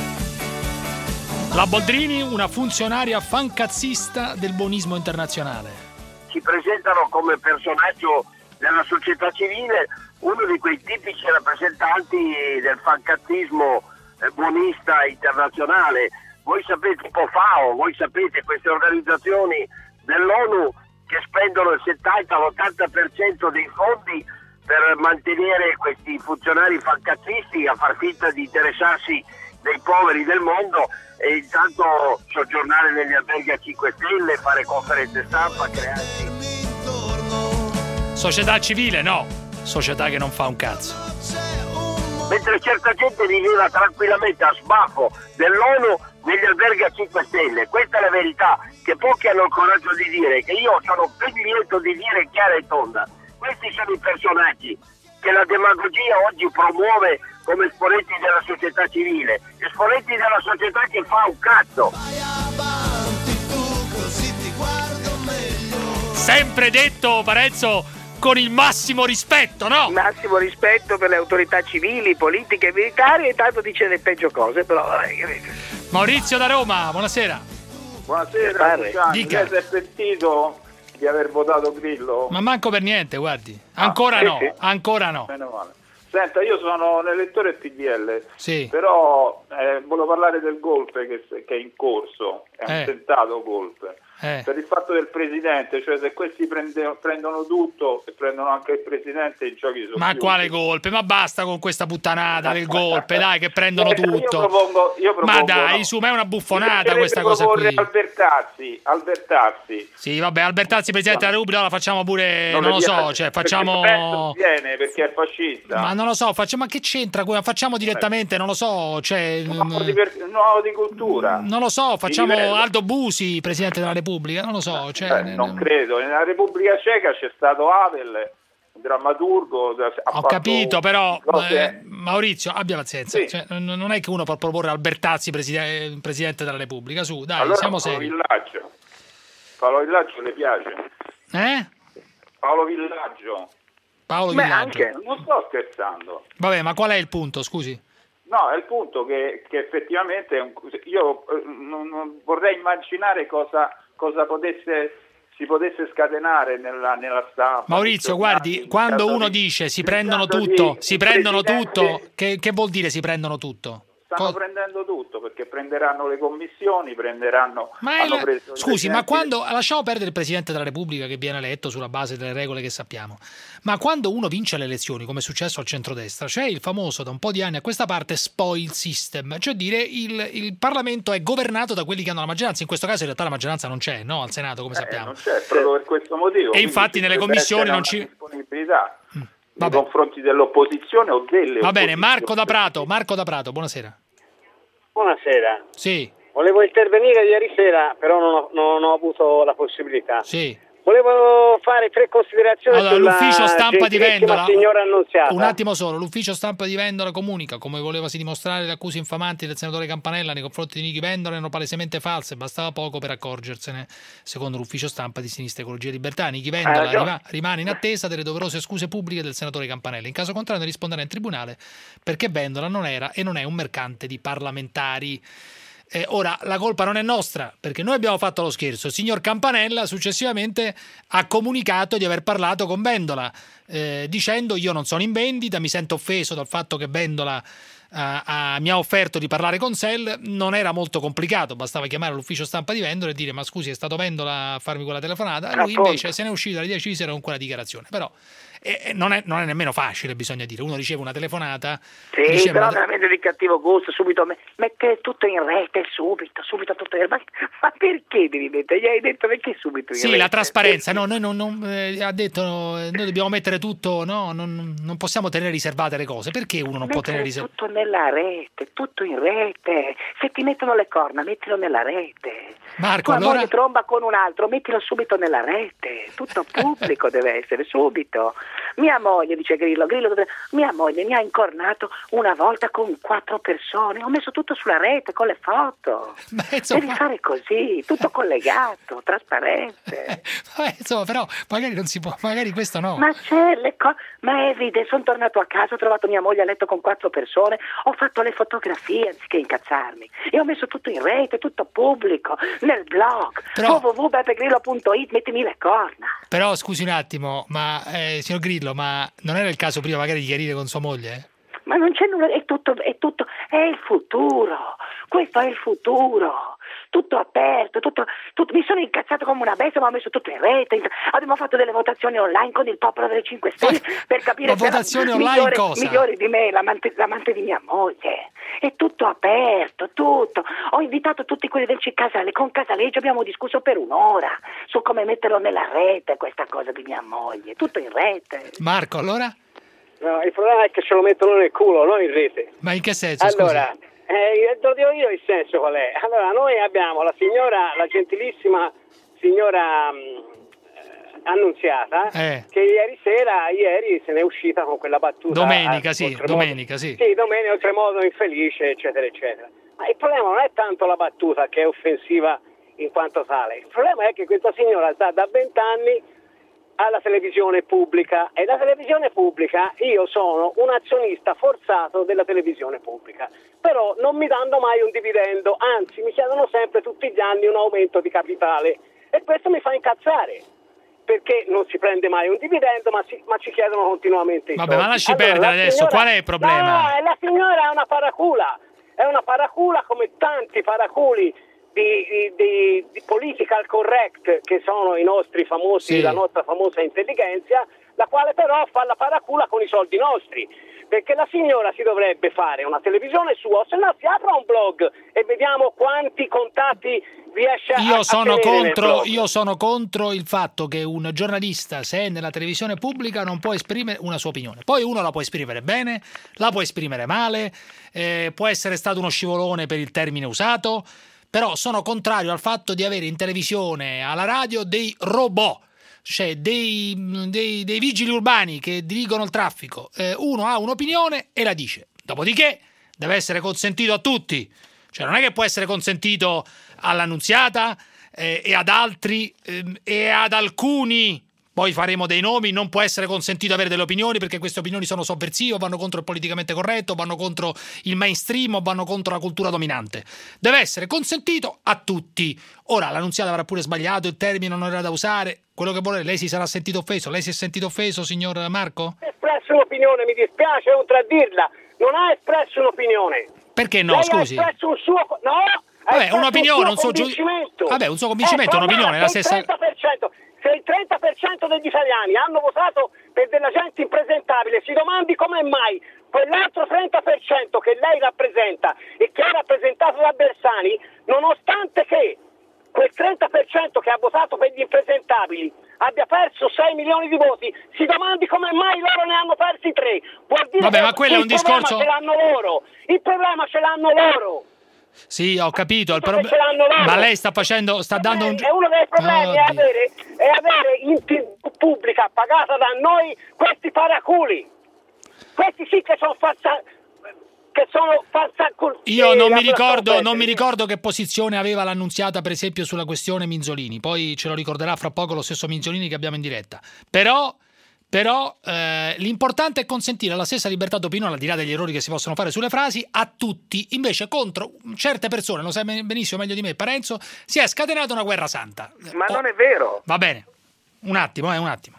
La Boldrini, una funzionaria fancazzista del buonismo internazionale. Si presentano come personaggio della società civile, uno di quei tipici rappresentanti del fancazzismo buonista internazionale. Voi sapete, tipo FAO, voi sapete queste organizzazioni dell'ONU che spendono il 70-80% dei fondi per mantenere questi funzionari fancazzisti a far finta di interessarsi dei poveri del mondo e intanto soggiornare negli alberghi a 5 stelle, fare conferenze stampa, crearsi. Società civile no, società che non fa un cazzo. Mentre certa gente viveva tranquillamente a sbaffo dell'ONU negli alberghi a 5 stelle. Questa è la verità che pochi hanno il coraggio di dire, che io sono ben lieto di dire chiara e tonda. Questi sono i personaggi che la demagogia oggi promuove come esponenti della società civile, esponenti della società che fa un cazzo. Sempre detto, Parenzo, con il massimo rispetto, no? Massimo rispetto per le autorità civili, politiche e militari, e tanto dice le peggio cose, però vabbè. Maurizio da Roma, buonasera. Buonasera, Luciani. Dica. Lei si è pentito di aver votato Grillo? Ma manco per niente, guardi. Ancora no, sì. ancora no. Meno male. Senta, io sono un elettore PDL, sì. Però volevo parlare del golpe che è in corso, è un tentato golpe. Per il fatto del presidente, cioè se questi prendono tutto e prendono anche il presidente, i giochi sono Ma chiusi. quale golpe? Ma basta con questa puttanata del golpe, dai, che prendono tutto. Io propongo, ma dai, su, ma è una buffonata questa cosa qui. Albertazzi. Sì, vabbè, Albertazzi presidente della Repubblica, la facciamo pure, non lo so, cioè facciamo... Viene perché è fascista. Ma non lo so, ma che c'entra? Facciamo direttamente, non lo so, cioè... Nuovo di cultura. Non lo so, facciamo Aldo Busi, presidente della Repubblica, non lo so. Cioè, non credo. Nella Repubblica Ceca c'è stato Havel, un drammaturgo. Ho capito, però Maurizio, abbia pazienza. Sì. Cioè, non è che uno può proporre Albertazzi presidente della Repubblica. Su, dai, allora, siamo seri. Paolo Villaggio le piace? Paolo Villaggio. Anche. Non sto scherzando. Vabbè, ma qual è il punto, scusi? No, è il punto che effettivamente io non vorrei immaginare cosa si potesse scatenare nella stampa. Maurizio, guardi, quando uno dice si prendono tutto, che vuol dire si prendono tutto? Stanno prendendo tutto, perché prenderanno le commissioni, Scusi, ma quando lasciamo perdere il Presidente della Repubblica che viene eletto sulla base delle regole che sappiamo, ma quando uno vince le elezioni, come è successo al centrodestra, c'è il famoso, da un po' di anni a questa parte, spoil system, cioè dire il Parlamento è governato da quelli che hanno la maggioranza. In questo caso in realtà la maggioranza non c'è, no? Al Senato, come sappiamo. Non c'è, proprio per questo motivo. E infatti nelle commissioni non ci... disponibilità nei confronti dell'opposizione o delle Va bene, Marco da Prato, buonasera. Buonasera. Sì. Volevo intervenire ieri sera, però non ho avuto la possibilità. Sì. Volevo fare 3 considerazioni l'ufficio stampa di Vendola. Signora Annunziata. Un attimo solo, l'ufficio stampa di Vendola comunica come volevasi dimostrare le accuse infamanti del senatore Campanella nei confronti di Nichi Vendola erano palesemente false, bastava poco per accorgersene. Secondo l'ufficio stampa di Sinistra Ecologia e Libertà, Nichi Vendola rimane in attesa delle doverose scuse pubbliche del senatore Campanella. In caso contrario risponderà in tribunale perché Vendola non era e non è un mercante di parlamentari. Ora, la colpa non è nostra, perché noi abbiamo fatto lo scherzo. Il signor Campanella successivamente ha comunicato di aver parlato con Vendola, dicendo io non sono in vendita, mi sento offeso dal fatto che Vendola mi ha offerto di parlare con Sell. Non era molto complicato, bastava chiamare l'ufficio stampa di Vendola e dire ma scusi, è stato Vendola a farmi quella telefonata. Lui invece se ne è uscito alle 10 di sera con quella dichiarazione. Però non è nemmeno facile, bisogna dire. Uno riceve una telefonata, però veramente di cattivo gusto, subito mette tutto in rete, subito tutto in rete. Ma perché devi mettere? Gli hai detto perché subito in rete? Sì, la trasparenza, no, noi ha detto noi dobbiamo mettere tutto, no, non possiamo tenere riservate le cose. Perché uno non può tenere riservate? Tutto nella rete, tutto in rete. Se ti mettono le corna, mettilo nella rete. Marco, tua moglie tromba con un altro, mettilo subito nella rete. Tutto pubblico deve essere, subito. Mia moglie, dice Grillo, mia moglie mi ha incornato una volta con 4 persone, ho messo tutto sulla rete con le foto. Devi fare così, tutto collegato, trasparente. Insomma, però magari non si può, magari questo no. Ma c'è ma è evidente, sono tornato a casa, ho trovato mia moglie a letto con 4 persone, ho fatto le fotografie anziché incazzarmi e ho messo tutto in rete, tutto pubblico, nel blog, www.beppegrillo.it, mettimi le corna. Però scusi un attimo, ma signor Grillo, ma non era il caso prima magari di chiarire con sua moglie? Ma non c'è nulla, è tutto, è il futuro, questo è il futuro. Tutto aperto, tutto, mi sono incazzato come una bestia, ma ho messo tutto in rete. Abbiamo fatto delle votazioni online con il popolo delle 5 Stelle per capire se votazioni online migliore di me, l'amante di mia moglie. È tutto aperto, tutto. Ho invitato tutti quelli del Casale, con Casaleggio abbiamo discusso per un'ora su come metterlo nella rete, questa cosa di mia moglie, tutto in rete. Marco, allora? No, il problema è che ce lo mettono nel culo, non in rete. Ma in che senso? Allora, lo dico io il senso qual è. Allora, noi abbiamo la gentilissima signora Annunziata, che ieri se n'è uscita con quella battuta. Domenica, sì. Sì, domenica, oltremodo infelice, eccetera, eccetera. Ma il problema non è tanto la battuta, che è offensiva in quanto tale. Il problema è che questa signora sta da 20 anni alla televisione pubblica, e la televisione pubblica, io sono un azionista forzato della televisione pubblica, però non mi danno mai un dividendo, anzi mi chiedono sempre tutti gli anni un aumento di capitale, e questo mi fa incazzare, perché non si prende mai un dividendo, ma ci chiedono continuamente i soldi. Vabbè, ma lasci perdere adesso, qual è il problema? No, la signora è una paracula come tanti paraculi di political correct che sono i nostri famosi, la nostra famosa intelligenza, la quale però fa la paracula con i soldi nostri, perché la signora si dovrebbe fare una televisione sua, o se no si apra un blog e vediamo quanti contatti riesce a Io sono contro il fatto che un giornalista, se è nella televisione pubblica, non può esprimere una sua opinione. Poi uno la può esprimere bene, la può esprimere male, può essere stato uno scivolone per il termine usato, però sono contrario al fatto di avere in televisione, alla radio, dei robot, cioè dei vigili urbani che dirigono il traffico. Uno ha un'opinione e la dice, dopodiché deve essere consentito a tutti, cioè non è che può essere consentito all'Annunziata e ad altri e ad alcuni. Poi faremo dei nomi, non può essere consentito avere delle opinioni perché queste opinioni sono sovversive, vanno contro il politicamente corretto, vanno contro il mainstream, vanno contro la cultura dominante. Deve essere consentito a tutti. Ora, l'Annunziata avrà pure sbagliato, il termine non era da usare, quello che vuole. Lei si sarà sentito offeso? Lei si è sentito offeso, signor Marco? Ha espresso un'opinione, mi dispiace contraddirla, non ha espresso un'opinione. Perché no, lei scusi? Ha espresso un suo... No! Vabbè, un'opinione, un suo convincimento. Vabbè, un suo convincimento, un'opinione, è la stessa... Se il 30% degli italiani hanno votato per della gente impresentabile, si domandi come mai quell'altro 30% che lei rappresenta e che è rappresentato da Bersani, nonostante che quel 30% che ha votato per gli impresentabili abbia perso 6 milioni di voti, si domandi come mai loro ne hanno persi 3. Vuol dire vabbè, che ma quello è un discorso... Il problema ce l'hanno loro. Sì, ho capito, ma lei sta dando un... E uno dei problemi è avere in TV pubblica pagata da noi questi paraculi. Questi sì che sono Io non mi ricordo che posizione aveva l'Annunziata, per esempio, sulla questione Minzolini. Poi ce lo ricorderà fra poco lo stesso Minzolini che abbiamo in diretta. Però l'importante è consentire la stessa libertà d'opinione, al di là degli errori che si possono fare sulle frasi, a tutti. Invece contro certe persone, lo sai benissimo meglio di me Parenzo, si è scatenata una guerra santa. Ma non è vero. Va bene, un attimo.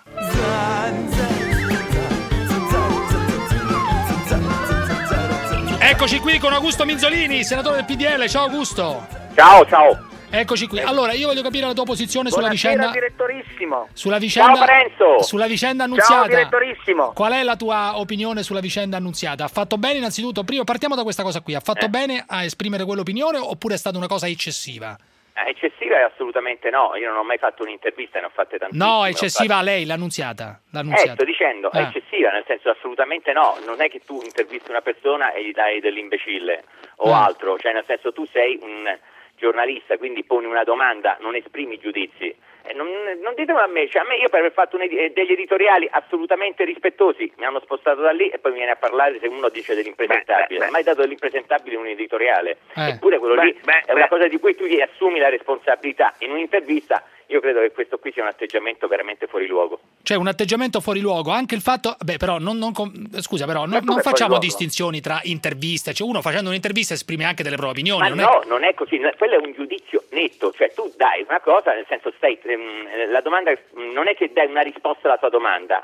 Eccoci qui con Augusto Minzolini, senatore del PDL. Ciao Augusto. Ciao. Eccoci qui. Allora, io voglio capire la tua posizione sulla vicenda. Direttorissimo. Ciao Parenzo. Sulla vicenda Annunziata. Ciao direttorissimo. Qual è la tua opinione sulla vicenda Annunziata? Ha fatto bene innanzitutto, prima partiamo da questa cosa qui, ha fatto bene a esprimere quell'opinione oppure è stata una cosa eccessiva? Eccessiva assolutamente no, io non ho mai fatto un'intervista, ne ho fatte tantissime. No, eccessiva a lei, l'Annunziata. Sto dicendo, è eccessiva, nel senso assolutamente no, non è che tu intervisti una persona e gli dai dell'imbecille o altro, cioè nel senso tu sei un giornalista, quindi poni una domanda, non esprimi giudizi. Non ditelo a me, cioè a me io per aver fatto degli editoriali assolutamente rispettosi, mi hanno spostato da lì e poi mi viene a parlare se uno dice dell'impresentabile. Non ho mai dato dell'impresentabile in un editoriale, eppure quello lì è una cosa di cui tu ti assumi la responsabilità. In un'intervista io credo che questo qui sia un atteggiamento veramente fuori luogo. Cioè un atteggiamento fuori luogo, anche il fatto, però non facciamo distinzioni tra interviste, cioè uno facendo un'intervista esprime anche delle proprie opinioni. Non è così, quello è un giudizio netto, cioè tu dai una cosa, nel senso la domanda non è che dai una risposta alla tua domanda,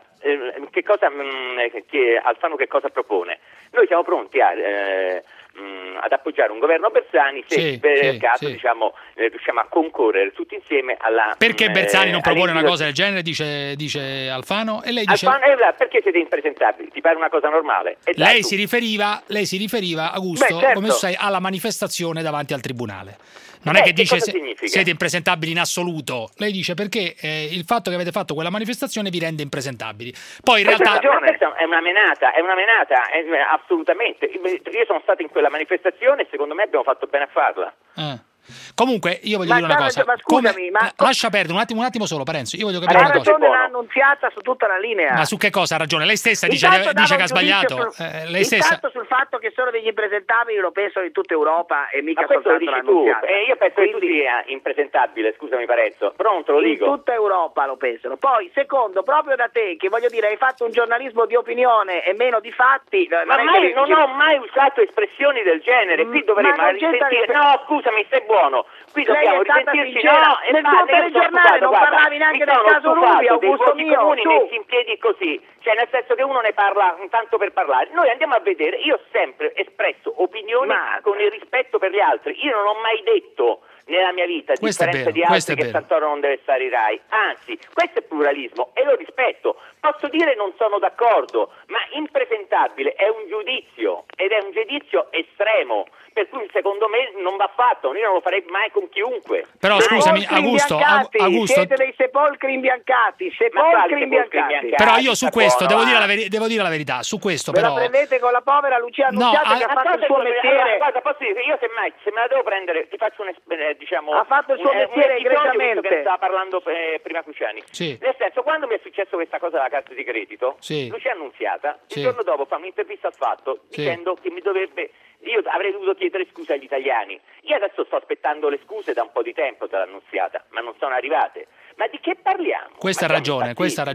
Alfano che cosa propone? Noi siamo pronti ad appoggiare un governo Bersani se per caso diciamo riusciamo a concorrere tutti insieme alla... Perché Bersani non propone una cosa del genere, dice Alfano, e lei dice... Alfano, perché siete impresentabili? Ti pare una cosa normale? Lei si riferiva, Augusto, come tu sai, alla manifestazione davanti al tribunale. Non è che dice siete impresentabili in assoluto, lei dice perché il fatto che avete fatto quella manifestazione vi rende impresentabili. Poi in realtà è una menata, assolutamente. Io sono stato in quella manifestazione e secondo me abbiamo fatto bene a farla. Comunque, io voglio dire una cosa. Ma scusami, lascia perdere un attimo solo, Parenzo. Io voglio capire una cosa. Ha ragione l'annunziata su tutta la linea. Ma su che cosa ha ragione? Lei stessa dice che ha sbagliato. Lei stessa. Intanto sul fatto che sono degli impresentabili lo pensano in tutta Europa e mica soltanto l'annunziata. Io penso che tu sia impresentabile, scusami Parenzo, però non te lo dico. In tutta Europa lo pensano. Poi, secondo, proprio da te, che voglio dire, hai fatto un giornalismo di opinione e meno di fatti. Ma non ho mai usato espressioni del genere. Qui dovremmo risentire. No, scusami, stai buono. Qui dobbiamo risentirci. No, nel tuo telegiornale non parlavi neanche del caso Rubi, Augusto mio. Comuni messi in piedi così, cioè nel senso che uno ne parla tanto per parlare. Noi andiamo a vedere. Io ho sempre espresso opinioni con il rispetto per gli altri. Io non ho mai detto nella mia vita, a differenza di altri, che Santoro non deve stare in Rai. Anzi, questo è pluralismo e lo rispetto. Posso dire non sono d'accordo, ma impresentabile è un giudizio ed è un giudizio estremo, per cui secondo me non va fatto, io non lo farei mai con chiunque. Però scusami, Augusto, siete dei sepolcri imbiancati, Però io su questo devo dire la verità, su questo ve però. la prendete con la povera Lucia Annunziata che ha fatto il suo mestiere. Guarda, posso dire, io semmai se me la devo prendere ti faccio ha fatto il suo mestiere egregiamente. Che stava parlando prima Cruciani. Sì. Nel senso, quando mi è successo questa cosa della carta di credito, Lucia Annunziata il giorno dopo fa un'intervista al Fatto dicendo che io avrei dovuto chiedere scusa agli italiani. Io adesso sto aspettando le scuse da un po' di tempo dall'Annunziata, ma non sono arrivate. Ma di che parliamo? Questa ha ragione.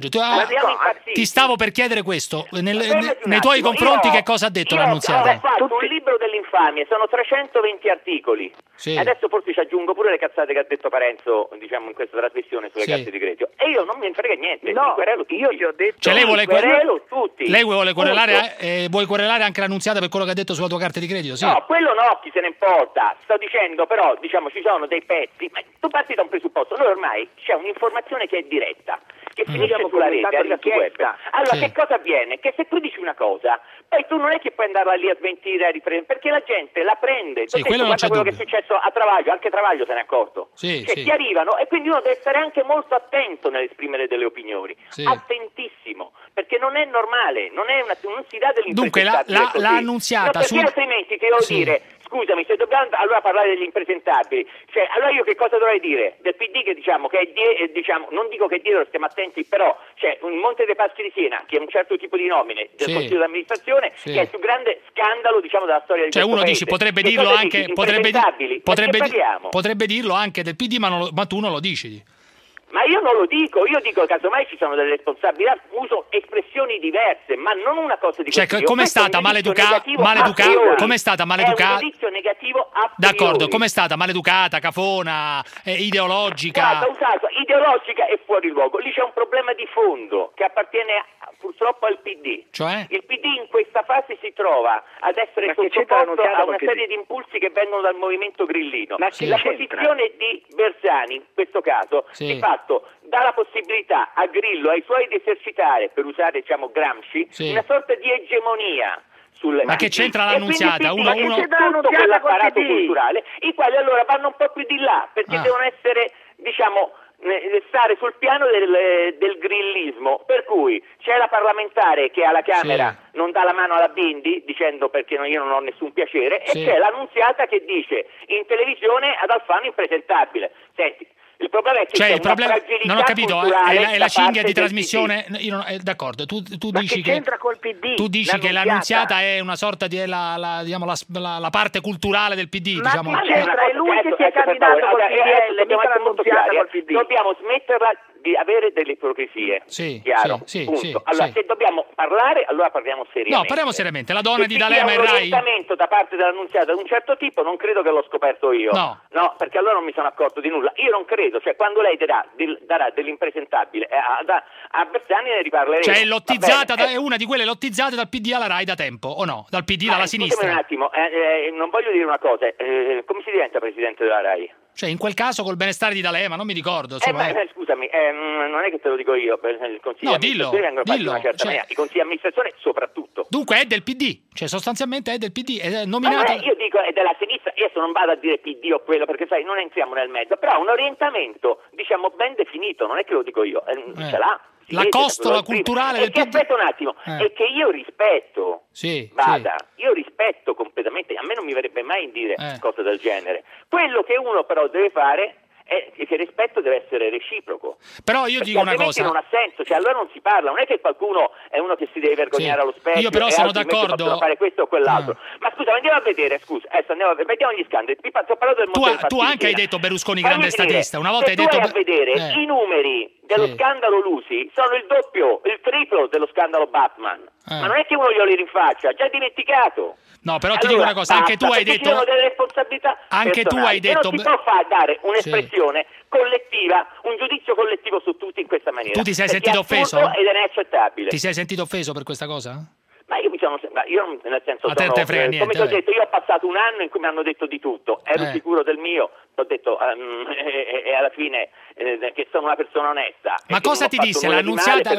Ti stavo per chiedere questo. Nei tuoi confronti che cosa ha detto l'Annunziata? Ho fatto un libro dell'infamia, sono 320 articoli. Sì. Adesso forse ci aggiungo pure le cazzate che ha detto Parenzo, diciamo, in questa trasmissione sulle carte di credito. E io non me ne frega niente, querelo tutti. Io ti ho detto lei vuole tutti. Lei vuole querelare, vuoi querelare anche l'Annunziata per quello che ha detto sulla tua carta di credito? Sì. No, quello no, chi se ne importa. Sto dicendo però, diciamo, ci sono dei pezzi, ma tu parti da un presupposto. Noi ormai c'è un'informazione che è diretta, che finisce sulla rete, arriva sul web. Allora che cosa avviene? Che se tu dici una cosa, poi tu non è che puoi andarla lì a smentire, a riprendere, perché la gente la prende. Quello non c'è quello dubbio. che è successo a Travaglio, anche Travaglio se ne è accorto. Ti arrivano e quindi uno deve stare anche molto attento nell'esprimere delle opinioni. Attentissimo, perché non è normale, non si dà dell'impresentabile. Dunque la Annunziata perché altrimenti che devo dire, scusami, se dobbiamo allora parlare degli impresentabili, cioè allora io che cosa dovrei dire? Del PD che diciamo che è non dico che dietro stiamo attenti, però c'è un Monte dei Paschi di Siena che è un certo tipo di nomine del Consiglio di amministrazione che è il più grande scandalo, diciamo, della storia di questo uno paese. dice potrebbe dirlo anche potrebbe dirlo anche del PD, ma tu non lo dici. Ma io non lo dico, io dico che casomai ci sono delle responsabilità, uso espressioni diverse, ma non una cosa di questo. Cioè, com'è stata maleducata? Com'è stata maleducata? È un giudizio negativo a priori. D'accordo, com'è stata maleducata, cafona, ideologica? Guarda, ideologica e fuori luogo. Lì c'è un problema di fondo che appartiene purtroppo al PD. Cioè? Il PD in questa fase si trova ad essere sottoposto a una serie di impulsi che vengono dal movimento grillino. La posizione di Bersani, in questo caso, di fatto dà la possibilità a Grillo, ai suoi di esercitare, per usare diciamo Gramsci, una sorta di egemonia. Ma che c'entra l'Annunziata? Tutto quell'apparato culturale, i quali allora vanno un po' più di là, perché devono essere, diciamo, stare sul piano del grillismo, per cui c'è la parlamentare che alla Camera non dà la mano alla Bindi dicendo perché io non ho nessun piacere e c'è l'Annunziata che dice in televisione ad Alfano impresentabile. Senti, il problema è che c'è una fragilità non ho capito, culturale è la cinghia di del trasmissione. D'accordo, tu dici che c'entra col PD? Tu dici che l'Annunziata è una sorta di la parte culturale del PD, ma diciamo. Ma c'entra, è lui che si è candidato col PDL, mica l'Annunziata col PD. Dobbiamo smetterla di avere delle ipocrisie. Chiaro? Punto. Allora, se dobbiamo parlare, allora parliamo seriamente. No, parliamo seriamente. La donna di D'Alema e Rai. Un orientamento da parte dell'Annunziata di un certo tipo, non credo che l'ho scoperto io. No, perché allora non mi sono accorto di nulla. Io non credo, cioè quando lei darà dell'impresentabile a Bersani ne riparleremo. Cioè è una di quelle lottizzate dal PD alla Rai da tempo, o no? Dal PD dalla sinistra. Un attimo, non voglio dire una cosa, come si diventa presidente della Rai? Cioè, in quel caso col benestare di D'Alema, non mi ricordo. Scusami, non è che te lo dico io, il consiglio di amministrazione vengono fatti in una certa maniera, i consigli di amministrazione soprattutto. Dunque è del PD, cioè sostanzialmente è del PD, è nominata. Io dico è della sinistra, io adesso non vado a dire PD o quello, perché sai, non entriamo nel mezzo, però un orientamento, diciamo, ben definito, non è che lo dico io, ce l'ha. la costola culturale del PD. Aspetta un attimo, è che io rispetto, io rispetto completamente, a me non mi verrebbe mai dire cose del genere. Quello che uno però deve fare è che il rispetto deve essere reciproco. Però io dico una cosa, non ha senso, cioè allora non si parla, non è che qualcuno è uno che si deve vergognare allo specchio. Io però sono d'accordo. Fare questo o quell'altro. Ma scusa, andiamo a vedere, vediamo gli scandali. Ho parlato del tu anche hai detto Berlusconi grande statista. Una volta hai detto a vedere i numeri dello scandalo Lusi sono il doppio, il triplo dello scandalo Batman. Ma non è che uno glielo rinfaccia, già dimenticato. No, però ti dico una cosa, anche tu hai detto delle responsabilità anche tu hai detto non si può far dare un'espressione collettiva, un giudizio collettivo su tutti in questa maniera. Tu ti sei sentito offeso? Ed è inaccettabile. Ti sei sentito offeso per questa cosa? Ma io nel senso a te non te frega niente, come ti ho detto, io ho passato un anno in cui mi hanno detto di tutto, ero sicuro del mio, ho detto e alla fine che sono una persona onesta. Ma cosa ti disse l'annunziata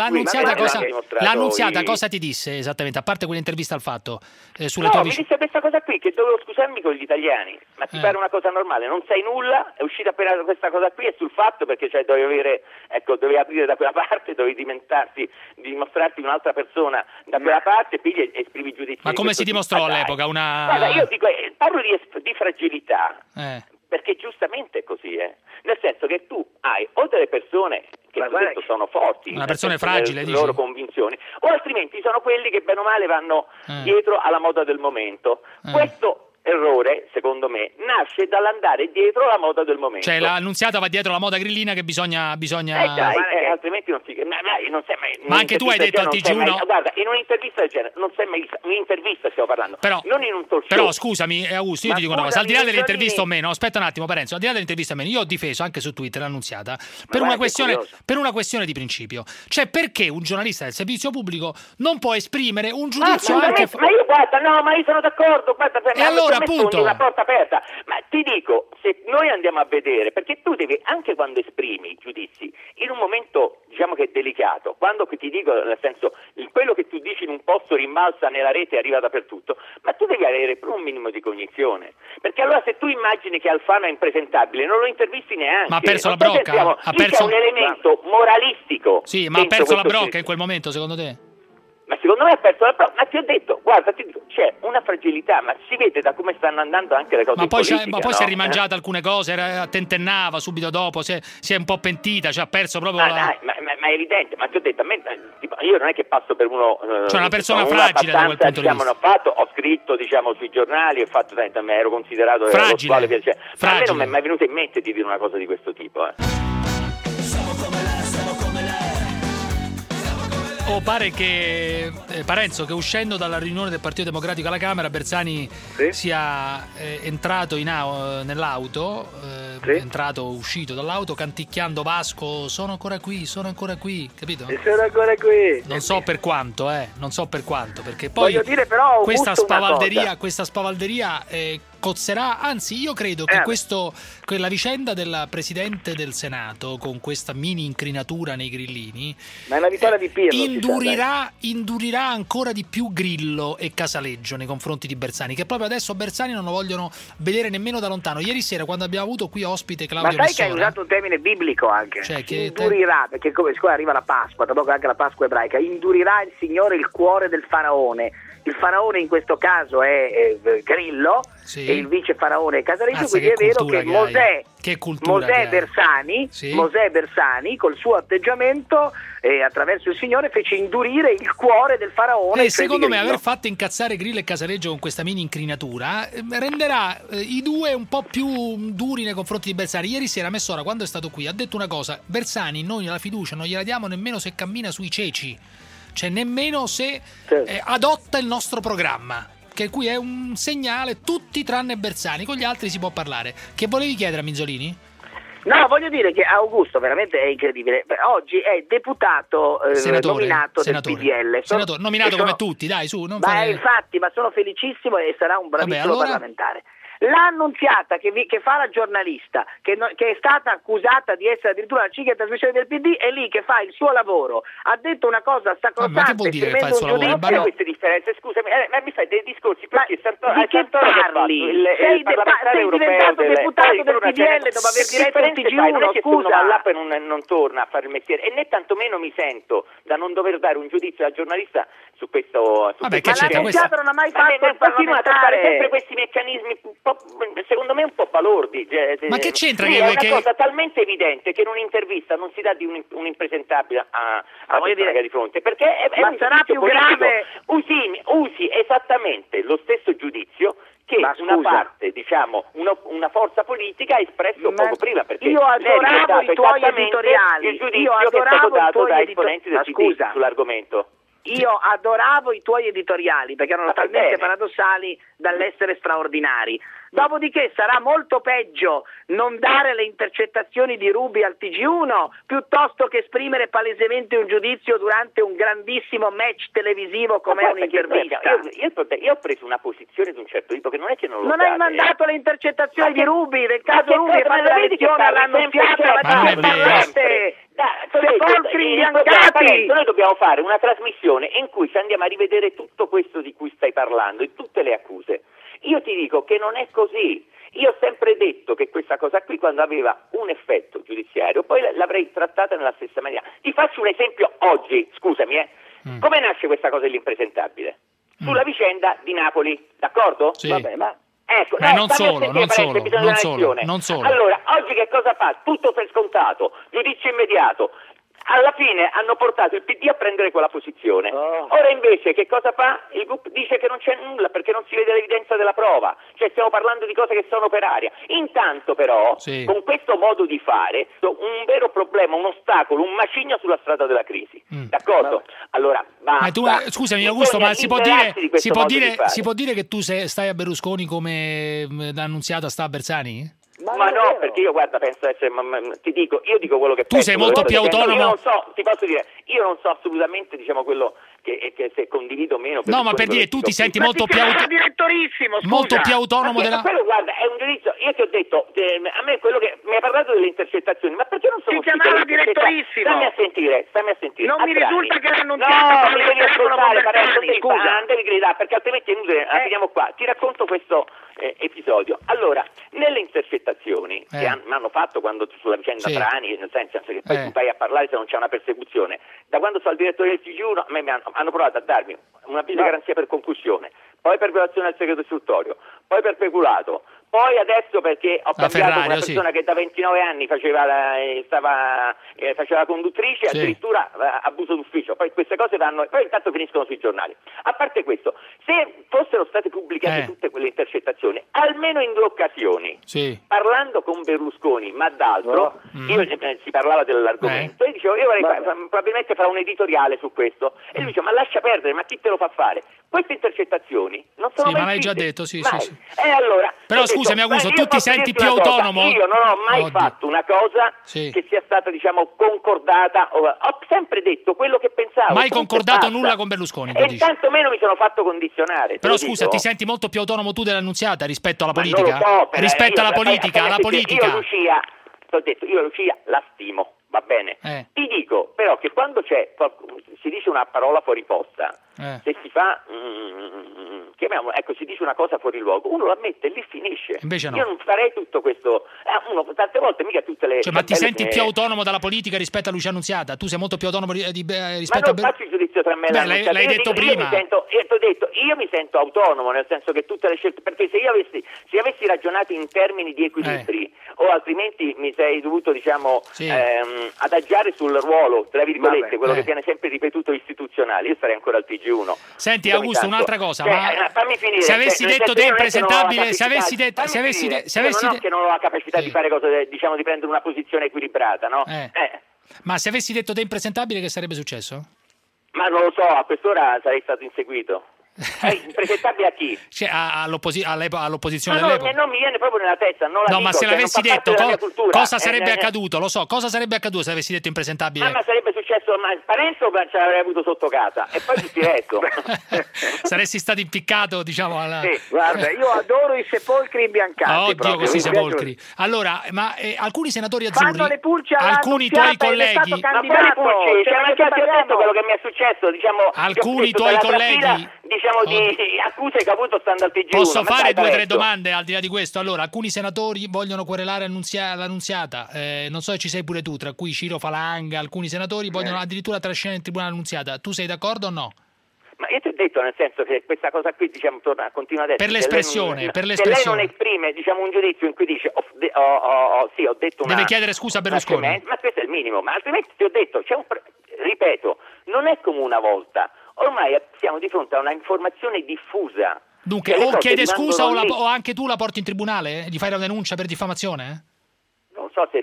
cosa ti disse esattamente, a parte quell'intervista al Fatto sulle tue mi disse questa cosa qui, che dovevo scusarmi con gli italiani, ma ti pare una cosa normale, non sai nulla, è uscita appena questa cosa qui, e sul Fatto perché dovevi aprire da quella parte, dovevi dimostrarti un'altra persona da quella parte, pigli e esprimi giudizi. Ma come si dimostrò all'epoca? Guarda, io dico, parlo di fragilità, perché giustamente è così, nel senso che tu hai o delle persone che sono forti, una persona fragile, le loro convinzioni, o altrimenti sono quelli che bene o male vanno dietro alla moda del momento. Questo errore, secondo me, nasce dall'andare dietro alla moda del momento. Cioè l'annunziata va dietro la moda grillina che bisogna... altrimenti non si... Ma anche tu hai detto al TG1... Guarda, in un'intervista del genere, non sei mai... Un'intervista stiamo parlando, non in un talk show. Però scusami, Augusto, io ti dico una cosa, al di là dell'intervista o meno, aspetta un attimo Parenzo, al di là dell'intervista o meno, io ho difeso anche su Twitter l'annunziata per una questione di principio. Cioè, perché un giornalista del servizio pubblico non può esprimere un giudizio anche... Ma io sono d'accordo, e allora appunto una porta aperta, ma ti dico, se noi andiamo a vedere, perché tu devi, anche quando esprimi giudizi in un momento diciamo che è delicato, quando ti dico, nel senso, quello che tu dici in un posto rimbalza nella rete e arriva dappertutto, ma tu devi avere pure un minimo di cognizione, perché allora se tu immagini che Alfano è impresentabile non lo intervisti neanche, ma ha perso la brocca, c'è un elemento moralistico. Sì, ma ha perso la brocca in quel momento, secondo te? Ma secondo me ha perso la prova, ma ti ho detto, guarda, c'è una fragilità, ma si vede da come stanno andando anche le cose politica, ma poi si è rimangiata alcune cose, tentennava subito dopo, si è un po' pentita, cioè ha perso proprio ma è evidente, ma ti ho detto, a me, io non è che passo per uno... cioè una persona fragile da quel punto di vista. Ho scritto, sui giornali, ero considerato... Fragile. A me non mi è mai venuto in mente di dire una cosa di questo tipo, pare che Parenzo, che uscendo dalla riunione del Partito Democratico alla Camera, Bersani sia entrato nell'auto, uscito dall'auto canticchiando Vasco, sono ancora qui, capito? Sono ancora qui. Non so per quanto, perché poi voglio dire però questa spavalderia cozzerà, anzi io credo che quella vicenda della Presidente del Senato con questa mini incrinatura nei grillini, ma è una vittoria di Pirlo, indurirà ancora di più Grillo e Casaleggio nei confronti di Bersani, che proprio adesso Bersani non lo vogliono vedere nemmeno da lontano. Ieri sera, quando abbiamo avuto qui ospite Claudio Messora, ma sai che hai usato un termine biblico anche, cioè che indurirà, perché come siccome arriva la Pasqua, tra poco anche la Pasqua ebraica, indurirà il Signore il cuore del faraone. Il faraone in questo caso è Grillo, e il vice faraone è Casaleggio, quindi è vero che Mosè Bersani col suo atteggiamento attraverso il Signore fece indurire il cuore del faraone. E secondo me aver fatto incazzare Grillo e Casaleggio con questa mini incrinatura renderà i due un po' più duri nei confronti di Bersani. Ieri sera Messora, quando è stato qui, ha detto una cosa: Bersani noi la fiducia non gliela diamo nemmeno se cammina sui ceci, cioè nemmeno se adotta il nostro programma, che qui è un segnale, tutti tranne Bersani, con gli altri si può parlare. Che volevi chiedere a Minzolini? No, voglio dire che Augusto veramente è incredibile. Oggi è deputato nominato del PDL. Nominato come tutti, dai, su. Infatti, ma sono felicissimo e sarà un bravissimo parlamentare. L'annunziata che fa la giornalista, che è stata accusata di essere addirittura la cicca trasmissione del PD, è lì che fa il suo lavoro. Ha detto una cosa sacrosanta. Ma che vuol dire fa il suo lavoro? Non queste differenze, scusami, ma mi fai dei discorsi perché di che parli? Sei diventato deputato del PDL dopo aver diretto il TG1, non è che uno va là e non torna a fare il mestiere, e né tantomeno mi sento da non dover dare un giudizio al giornalista su questo. Vabbè, che c'entra questa? Non ha mai fatto il parlamentare. Sempre questi meccanismi secondo me un po' balordi. Ma che c'entra? È una cosa talmente evidente che in un'intervista non si dà di un impresentabile a persona che è di fronte, perché è un sarà più politico. grave. Usi esattamente lo stesso giudizio che una parte, diciamo, una forza politica ha espresso poco prima, perché io adoravo i tuoi editoriali, il giudizio che è stato dato da esponenti del PD sull'argomento. Io adoravo i tuoi editoriali perché erano talmente paradossali dall'essere straordinari. Dopodiché sarà molto peggio non dare le intercettazioni di Ruby al TG1 piuttosto che esprimere palesemente un giudizio durante un grandissimo match televisivo come è un'intervista. Io ho preso una posizione di un certo tipo che non è che non lo hai mandato le intercettazioni di Ruby, nel caso Ruby hai fatto la lezione all'annunziata, ma di che parlate? Noi dobbiamo fare una trasmissione in cui andiamo a rivedere tutto questo di cui stai parlando e tutte le accuse. Io ti dico che non è così. Io ho sempre detto che questa cosa qui, quando aveva un effetto giudiziario, poi l'avrei trattata nella stessa maniera. Ti faccio un esempio oggi, scusami, come nasce questa cosa dell'impresentabile? Sulla vicenda di Napoli, d'accordo? Sì. Vabbè, ma ecco, non solo. Allora, oggi che cosa fa? Tutto per scontato, giudizio immediato. Alla fine hanno portato il PD a prendere quella posizione. Ora invece che cosa fa? Il GUP dice che non c'è nulla perché non si vede l'evidenza della prova, cioè stiamo parlando di cose che sono per aria. Intanto però, con questo modo di fare, un vero problema, un ostacolo, un macigno sulla strada della crisi. D'accordo? Allora, basta. Scusami Augusto, ma si può dire che tu stai a Berlusconi come l'annunziata sta a Bersani? Ma no, perché io guarda, penso essere, io dico quello che tu penso. Sei molto più autonomo. Io non so, ti posso dire, io non so assolutamente, diciamo, quello che se condivido o meno. No, ma per dire, tu ti senti molto più autonomo della. Quello, guarda, è un giudizio. Io ti ho detto, a me quello che mi ha parlato delle intercettazioni, ma perché non sono si chiamava direttorissimo? Stammi a sentire. Non mi risulta che l'annunziata non devi ascoltare, scusa, devi gridare, perché altrimenti è inutile. Finiamo qua. Ti racconto questo episodio. Allora, nelle intercettazioni che hanno fatto quando sulla vicenda Trani, nel senso che poi tu vai a parlare se non c'è una persecuzione, da quando sono il direttore del TG1 a me hanno provato a darmi un avviso di garanzia per concussione, poi per violazione del segreto istruttorio, poi per peculato, poi adesso perché ho cambiato una persona che da 29 anni faceva la conduttrice, addirittura abuso d'ufficio. Poi queste cose poi intanto finiscono sui giornali. A parte questo, se fossero state pubblicate tutte quelle intercettazioni, almeno in 2 occasioni, parlando con Berlusconi, ma d'altro, si parlava dell'argomento, e dicevo, io probabilmente farò un editoriale su questo, e lui dice, ma lascia perdere, ma chi te lo fa fare? Queste intercettazione non sono mai ma l'hai già detto, sì. Allora, però scusami Augusto, tu ti senti più autonomo? Io non ho mai fatto una cosa che sia stata, diciamo, concordata. Ho sempre detto quello che pensavo. Mai concordato nulla con Berlusconi, e tanto meno mi sono fatto condizionare. Però scusa, ti senti molto più autonomo tu dell'annunziata rispetto alla politica? Rispetto alla politica, Io Lucia la stimo, va bene? Ti dico però che quando si dice una parola fuori posta, se si fa si dice una cosa fuori luogo, uno la mette e lì finisce. Invece no. Io non farei tutto questo. Tante volte mica tutte le. Ma ti senti più autonomo dalla politica rispetto a Lucia Annunziata? Tu sei molto più autonomo rispetto a. Ma non faccio il giudizio tra me e l'Annunziata. L'hai detto prima. Io mi sento autonomo, nel senso che tutte le scelte, perché se avessi ragionato in termini di equilibri, o altrimenti mi sei dovuto, diciamo, adagiare sul ruolo, tra virgolette, quello che viene sempre ripetuto istituzionale, io sarei ancora al TG1. Senti Augusto, un'altra cosa, fammi finire. Se avessi detto te impresentabile, se avessi detto che non ho la capacità di fare cose, diciamo, di prendere una posizione equilibrata, no? Ma se avessi detto te impresentabile, che sarebbe successo? Ma non lo so, a quest'ora sarei stato inseguito. Impresentabile a chi? Cioè, all'opposizione non all'epoca. mi viene proprio nella testa, non la No, dico, ma se l'avessi detto, cosa sarebbe accaduto? accaduto? Lo so, cosa sarebbe accaduto se avessi detto impresentabile? Ma sarebbe successo, ma Parenzo ce l'avrei avuto sotto casa e poi tutti il resto. Saresti stato impiccato, diciamo, alla... Sì, guarda, io adoro i sepolcri imbiancati. Oddio, proprio, questi mi piace. sepolcri. Allora, ma alcuni senatori azzurri, Fanno le pulci alcuni tuoi colleghi, Ma quali pulci? Cioè, ma che ti ho detto quello che mi è successo, diciamo, alcuni tuoi colleghi, diciamo, di accuse che ha avuto stando al TG1. posso fare due o tre letto. domande al di là di questo? Allora, alcuni senatori vogliono querelare l'Annunziata, non so se ci sei pure tu, tra cui Ciro Falanga, alcuni senatori vogliono addirittura trascinare in tribunale l'Annunziata. Tu sei d'accordo o no? Ma io ti ho detto, nel senso che questa cosa qui, diciamo, continua adesso. Per l'espressione, se lei non esprime, diciamo, un giudizio in cui dice ho detto una... Deve chiedere scusa a Berlusconi. Ma questo è il minimo, ma altrimenti ti ho detto, ripeto, non è come una volta. Ormai siamo di fronte a una informazione diffusa. Dunque, o chiede scusa o anche tu la porti in tribunale? Gli fai la denuncia per diffamazione? Non so se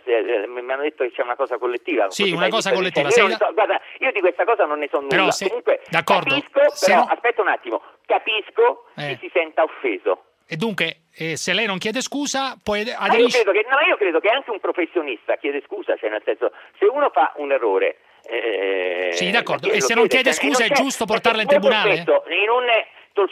mi hanno detto che c'è una cosa collettiva. Sì, una cosa collettiva. Guarda, io di questa cosa non ne so nulla. Però Comunque, d'accordo. capisco, aspetta un attimo, capisco chi si senta offeso. E dunque, se lei non chiede scusa, poi io credo che anche un professionista chiede scusa, cioè nel senso, se uno fa un errore... sì, d'accordo. E se non chiede scusa è giusto portarla in tribunale? In un talk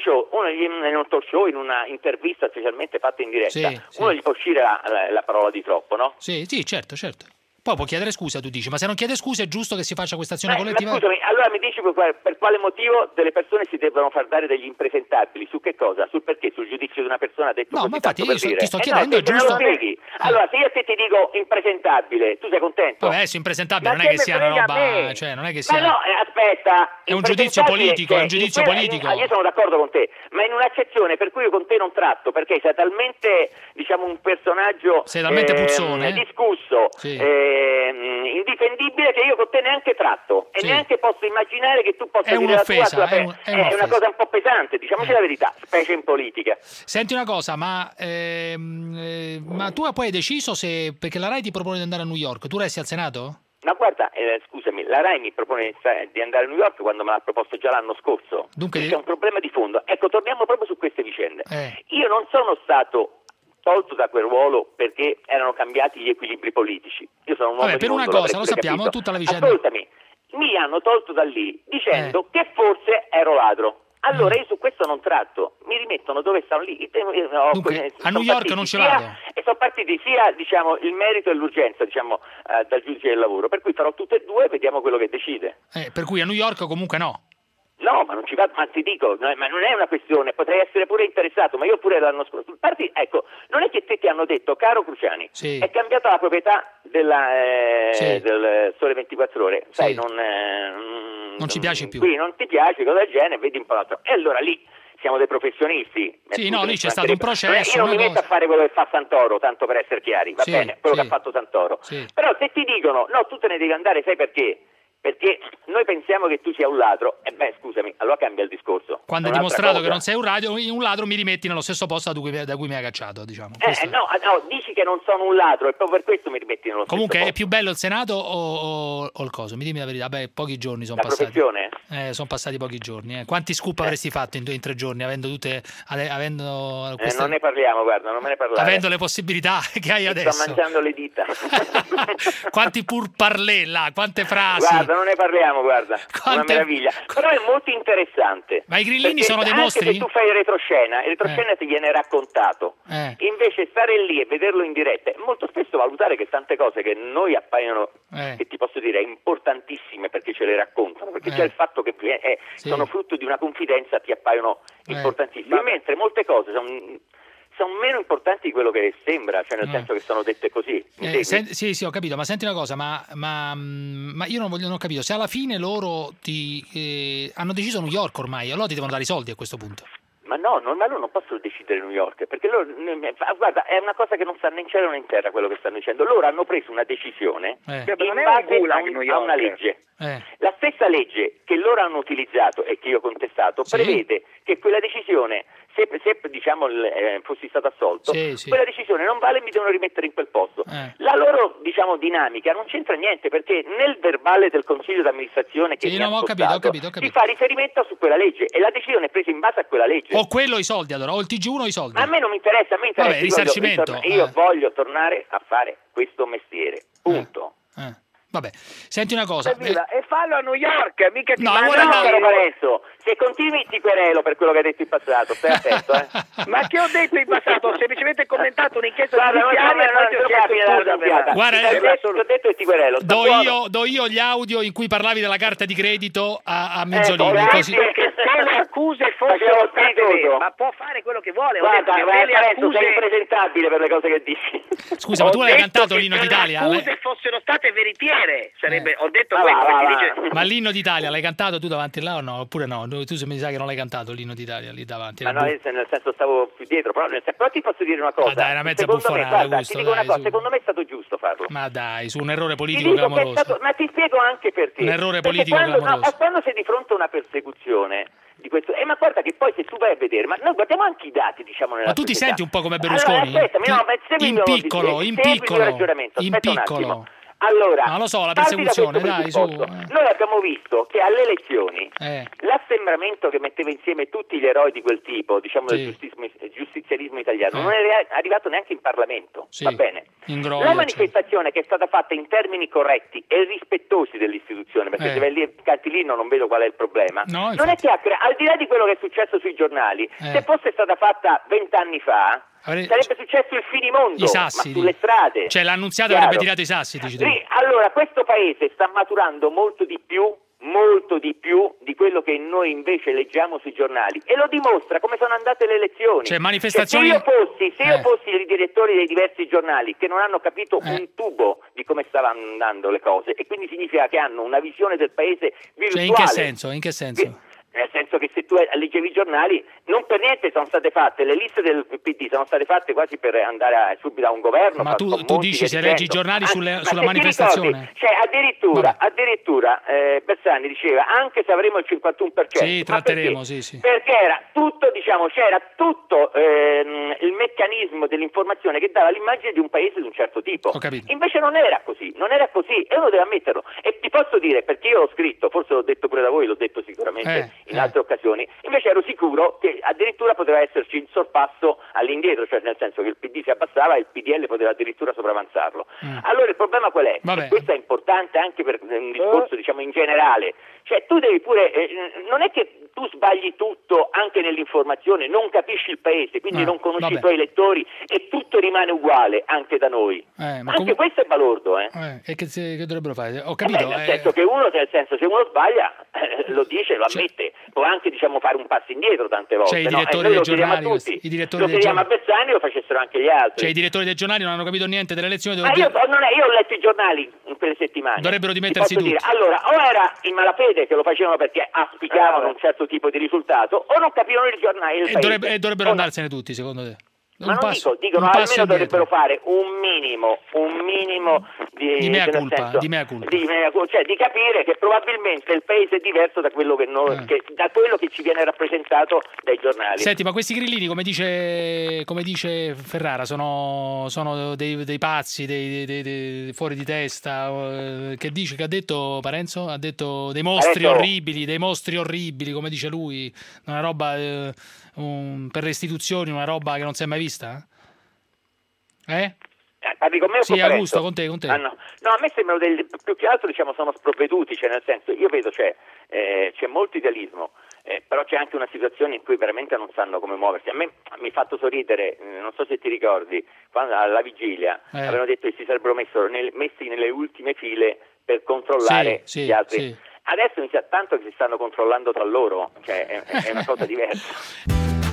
show, in una intervista specialmente fatta in diretta, uno gli può uscire la parola di troppo, no? Sì, certo. Poi può chiedere scusa, tu dici, ma se non chiede scusa è giusto che si faccia questa azione collettiva? Ma scusami, allora mi dici per quale motivo delle persone si devono far dare degli impresentabili? Su che cosa? Sul perché? Sul giudizio di una persona detto così? No, ma infatti io ti sto chiedendo, è giusto? Allora, se io ti dico impresentabile, tu sei contento? Vabbè, adesso impresentabile non è che sia una roba, cioè non è che sia... Ma no, aspetta, è un giudizio politico, cioè, è un giudizio politico. Io sono d'accordo con te, ma in un'accezione per cui io con te non tratto, perché sei talmente, diciamo, un personaggio puzzone, discusso, indifendibile, che io con te neanche tratto e neanche posso immaginare che tu possa dire la tua è una cosa un po' pesante, diciamoci la verità, specie in politica. Senti una cosa, ma tu poi hai deciso perché la RAI ti propone di andare a New York, tu resti al Senato? Ma guarda, scusami, la RAI mi propone di andare a New York quando me l'ha proposto già l'anno scorso. Dunque c'è un problema di fondo. Ecco, torniamo proprio su queste vicende. Io non sono stato tolto da quel ruolo perché erano cambiati gli equilibri politici. Io sono un uomo per una cosa, lo sappiamo, capito. tutta la vicenda. Ascoltami, mi hanno tolto da lì dicendo che forse ero ladro. Allora io su questo non tratto, mi rimettono dove stanno lì. Dunque, a New York non ce vado. E sono partiti sia, diciamo, il merito e l'urgenza, diciamo, dal giudice del lavoro. Per cui farò tutte e due e vediamo quello che decide. Per cui a New York comunque no. No, ma non ci vado, ma ti dico, ma non è una questione, potrei essere pure interessato, ma io pure l'anno scorso. Ecco, non è che te ti hanno detto, caro Cruciani, è cambiata la proprietà del Sole 24 Ore, sai, non ci piace più. Qui non ti piace, cosa del genere, vedi un po' l'altro. E allora lì siamo dei professionisti. Sì, no, lì c'è stato un processo. Io non mi metto a fare quello che fa Santoro, tanto per essere chiari, va bene, quello che ha fatto Santoro. Però se ti dicono, no, tu te ne devi andare, sai perché? Perché noi pensiamo che tu sia un ladro, scusami, allora cambia il discorso. Quando hai dimostrato che non sei un ladro, mi rimetti nello stesso posto da cui mi hai cacciato, diciamo. No, dici che non sono un ladro e proprio per questo mi rimetti nello stesso Comunque posto. È più bello il Senato o il coso? Mi dimmi la verità. Beh, pochi giorni sono passati. Professione? Sono passati pochi giorni. Quanti scoop avresti fatto in 3 giorni, avendo queste... non ne parliamo, guarda, non me ne parlare. Avendo le possibilità che hai adesso. Sto mangiando le dita. Quanti pourparlers là, quante frasi. Guarda, non ne parliamo, guarda, una meraviglia. Però è molto interessante. Ma i grillini sono dei mostri? Anche se tu fai il retroscena ti viene raccontato. Invece stare lì e vederlo in diretta è molto spesso valutare che tante cose che noi appaiono, che ti posso dire, importantissime perché ce le raccontano, perché c'è il fatto che sono frutto di una confidenza, ti appaiono importantissime, mentre molte cose sono meno importanti di quello che sembra, cioè nel senso che sono dette così. Sì, ho capito, ma senti una cosa, ma io non ho capito, se alla fine loro hanno deciso New York ormai, allora ti devono dare i soldi a questo punto. Ma no, loro non possono decidere New York, perché loro, guarda, è una cosa che non sta né in cielo né in terra quello che stanno dicendo. Loro hanno preso una decisione in base a una legge. La stessa legge che loro hanno utilizzato e che io ho contestato prevede che quella decisione, se diciamo fossi stato assolto, quella decisione non vale e mi devono rimettere in quel posto. La loro dinamica non c'entra niente, perché nel verbale del Consiglio d'amministrazione che ho capito. Si fa riferimento su quella legge e la decisione è presa in base a quella legge. O quello i soldi allora, o il TG1 o i soldi. A me non mi interessa, Vabbè, risarcimento. Io voglio tornare a fare questo mestiere, punto. Vabbè, senti una cosa. E fallo a New York, mica ti adesso. Se continui ti querelo per quello che hai detto in passato, stai attento, Ma che ho detto in passato? Ho semplicemente commentato un'inchiesta giudiziaria e Guarda, ho detto che ti querelo. Do io gli audio in cui parlavi della carta di credito a Minzolini. Così. Che se le accuse fossero state vere, ma può fare quello che vuole. Sei impresentabile per le cose che dici. Scusa, ma tu l'hai cantato l'Inno d'Italia? Se le accuse fossero state veritiere, sarebbe, ho detto questo. Ma l'Inno d'Italia l'hai cantato tu davanti là o no? Oppure no? Tu mi sa che non l'hai cantato l'Inno d'Italia lì davanti. Ma no, nel senso stavo più dietro, però ti posso dire una cosa. Dai, una mezza buffonata. Ti dico una cosa, secondo me è stato giusto farlo. Ma dai, su un errore politico clamoroso. Ma ti spiego anche perché. Un errore politico clamoroso. Quando sei di fronte a una persecuzione di questo, ma guarda che poi se tu vai a vedere, ma noi guardiamo anche i dati, diciamo, nella ma tu ti società. senti un po' come Berlusconi? In piccolo. Allora, non lo so, la persecuzione, dai, su. Noi abbiamo visto che alle elezioni l'assembramento che metteva insieme tutti gli eroi di quel tipo, diciamo del giustizialismo italiano, non è arrivato neanche in Parlamento, va bene? La manifestazione che è stata fatta in termini corretti e rispettosi dell'istituzione, perché se vai lì canti l'inno non vedo qual è il problema, non è che al di là di quello che è successo sui giornali, se fosse stata fatta 20 anni fa, sarebbe successo il finimondo, i sassi, ma sulle strade. Cioè l'annunziata avrebbe tirato i sassi, dici tu. Sì, allora questo paese sta maturando molto di più di quello che noi invece leggiamo sui giornali, e lo dimostra come sono andate le elezioni. Cioè manifestazioni. Se io fossi i direttori dei diversi giornali che non hanno capito un tubo di come stavano andando le cose, e quindi significa che hanno una visione del paese virtuale. Cioè in che senso? Nel senso che se tu leggevi i giornali, non per niente sono state fatte, le liste del PD sono state fatte quasi per andare subito a un governo. Ma tu dici se leggi i giornali sulla manifestazione? Cioè addirittura Bersani diceva anche se avremo il 51%. Sì, tratteremo, sì. Perché era tutto, c'era tutto il meccanismo dell'informazione che dava l'immagine di un paese di un certo tipo. Ho capito. Invece non era così e uno deve ammetterlo. E ti posso dire, perché io l'ho scritto, forse l'ho detto pure da voi, l'ho detto sicuramente in altre occasioni, invece ero sicuro che addirittura poteva esserci il sorpasso all'indietro, cioè nel senso che il PD si abbassava e il PDL poteva addirittura sopravanzarlo. Allora il problema qual è? E questo è importante anche per un discorso in generale, cioè tu devi pure, non è che tu sbagli tutto anche nell'informazione, non capisci il paese, quindi non conosci i tuoi elettori e tutto rimane uguale anche da noi. Anche questo è balordo. E che dovrebbero fare? Ho capito. Nel senso che se uno sbaglia lo dice, lo ammette, può anche fare un passo indietro tante volte. Cioè i direttori dei giornali, lo chiediamo a Bersani, lo facessero anche gli altri. Cioè i direttori dei giornali non hanno capito niente delle elezioni. Io ho letto i giornali in quelle settimane. Dovrebbero dimettersi tutti. Allora, o era in malafede che lo facevano perché auspicavano un certo tipo di risultato, o non capivano il giornale. E dovrebbero andarsene tutti, secondo te? Ma non dicono, almeno dovrebbero fare un minimo di mea culpa, cioè di capire che probabilmente il paese è diverso da quello che da quello che ci viene rappresentato dai giornali. Senti, ma questi grillini, come dice Ferrara, sono dei pazzi, dei fuori di testa. Che ha detto Parenzo? Ha detto dei mostri orribili, come dice lui, una roba per le istituzioni, una roba che non si è mai vista? Parli con me o sì, Augusto, con te. No, a me sembrano più che altro sono sprovveduti, cioè nel senso, io vedo c'è molto idealismo, però c'è anche una situazione in cui veramente non sanno come muoversi. A me mi ha fatto sorridere, non so se ti ricordi, quando alla vigilia avevano detto che si sarebbero messi nelle ultime file per controllare gli altri. Sì. Adesso mi sa tanto che si stanno controllando tra loro, cioè è una cosa diversa.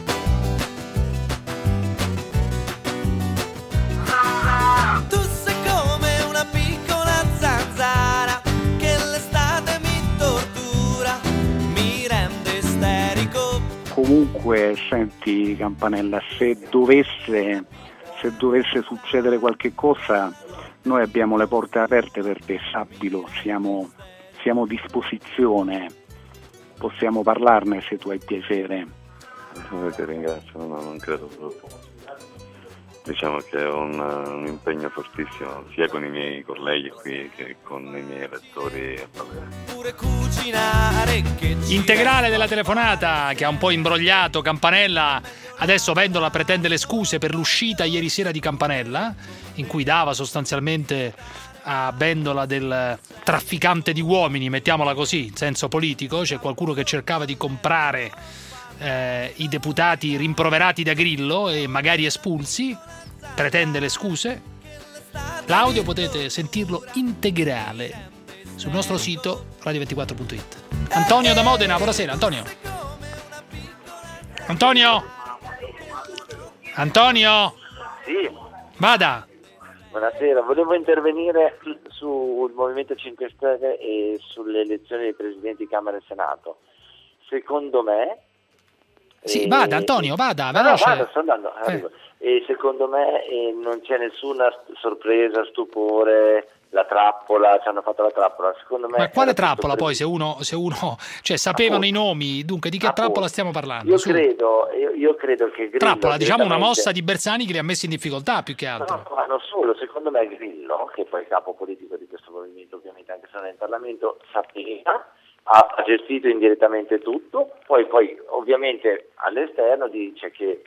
Tu sei come una piccola zanzara che l'estate mi tortura, mi rende isterico. Comunque, senti Campanella, se dovesse succedere qualche cosa, noi abbiamo le porte aperte per te, sappilo, siamo siamo a disposizione, possiamo parlarne se tu hai piacere. Ti ringrazio, non credo proprio. Diciamo che ho un impegno fortissimo sia con i miei colleghi qui che con i miei elettori a Pavia. Integrale della telefonata che ha un po' imbrogliato Campanella. Adesso Vendola pretende le scuse per l'uscita ieri sera di Campanella, in cui dava sostanzialmente a Vendola del trafficante di uomini, mettiamola così, in senso politico. C'è qualcuno che cercava di comprare i deputati rimproverati da Grillo e magari espulsi, pretende le scuse. L'audio potete sentirlo integrale sul nostro sito radio24.it. Antonio da Modena, buonasera Antonio. Antonio? Sì. Vada. Buonasera, volevo intervenire sul Movimento 5 Stelle e sulle elezioni dei presidenti di Camera e Senato. Secondo me... Sì, vada Antonio, vada, veloce. No, sto andando, arrivo. E secondo me non c'è nessuna sorpresa, stupore, la trappola, ci hanno fatto la trappola. Secondo me. Ma quale trappola poi se uno cioè sapevano i nomi, dunque di che trappola stiamo parlando? Io credo che Grillo, trappola, diciamo una mossa di Bersani che li ha messi in difficoltà più che altro. No, ma non solo, secondo me Grillo, che poi è capo politico di questo movimento, ovviamente anche se non è in Parlamento, sapeva, ha gestito indirettamente tutto, poi ovviamente all'esterno dice che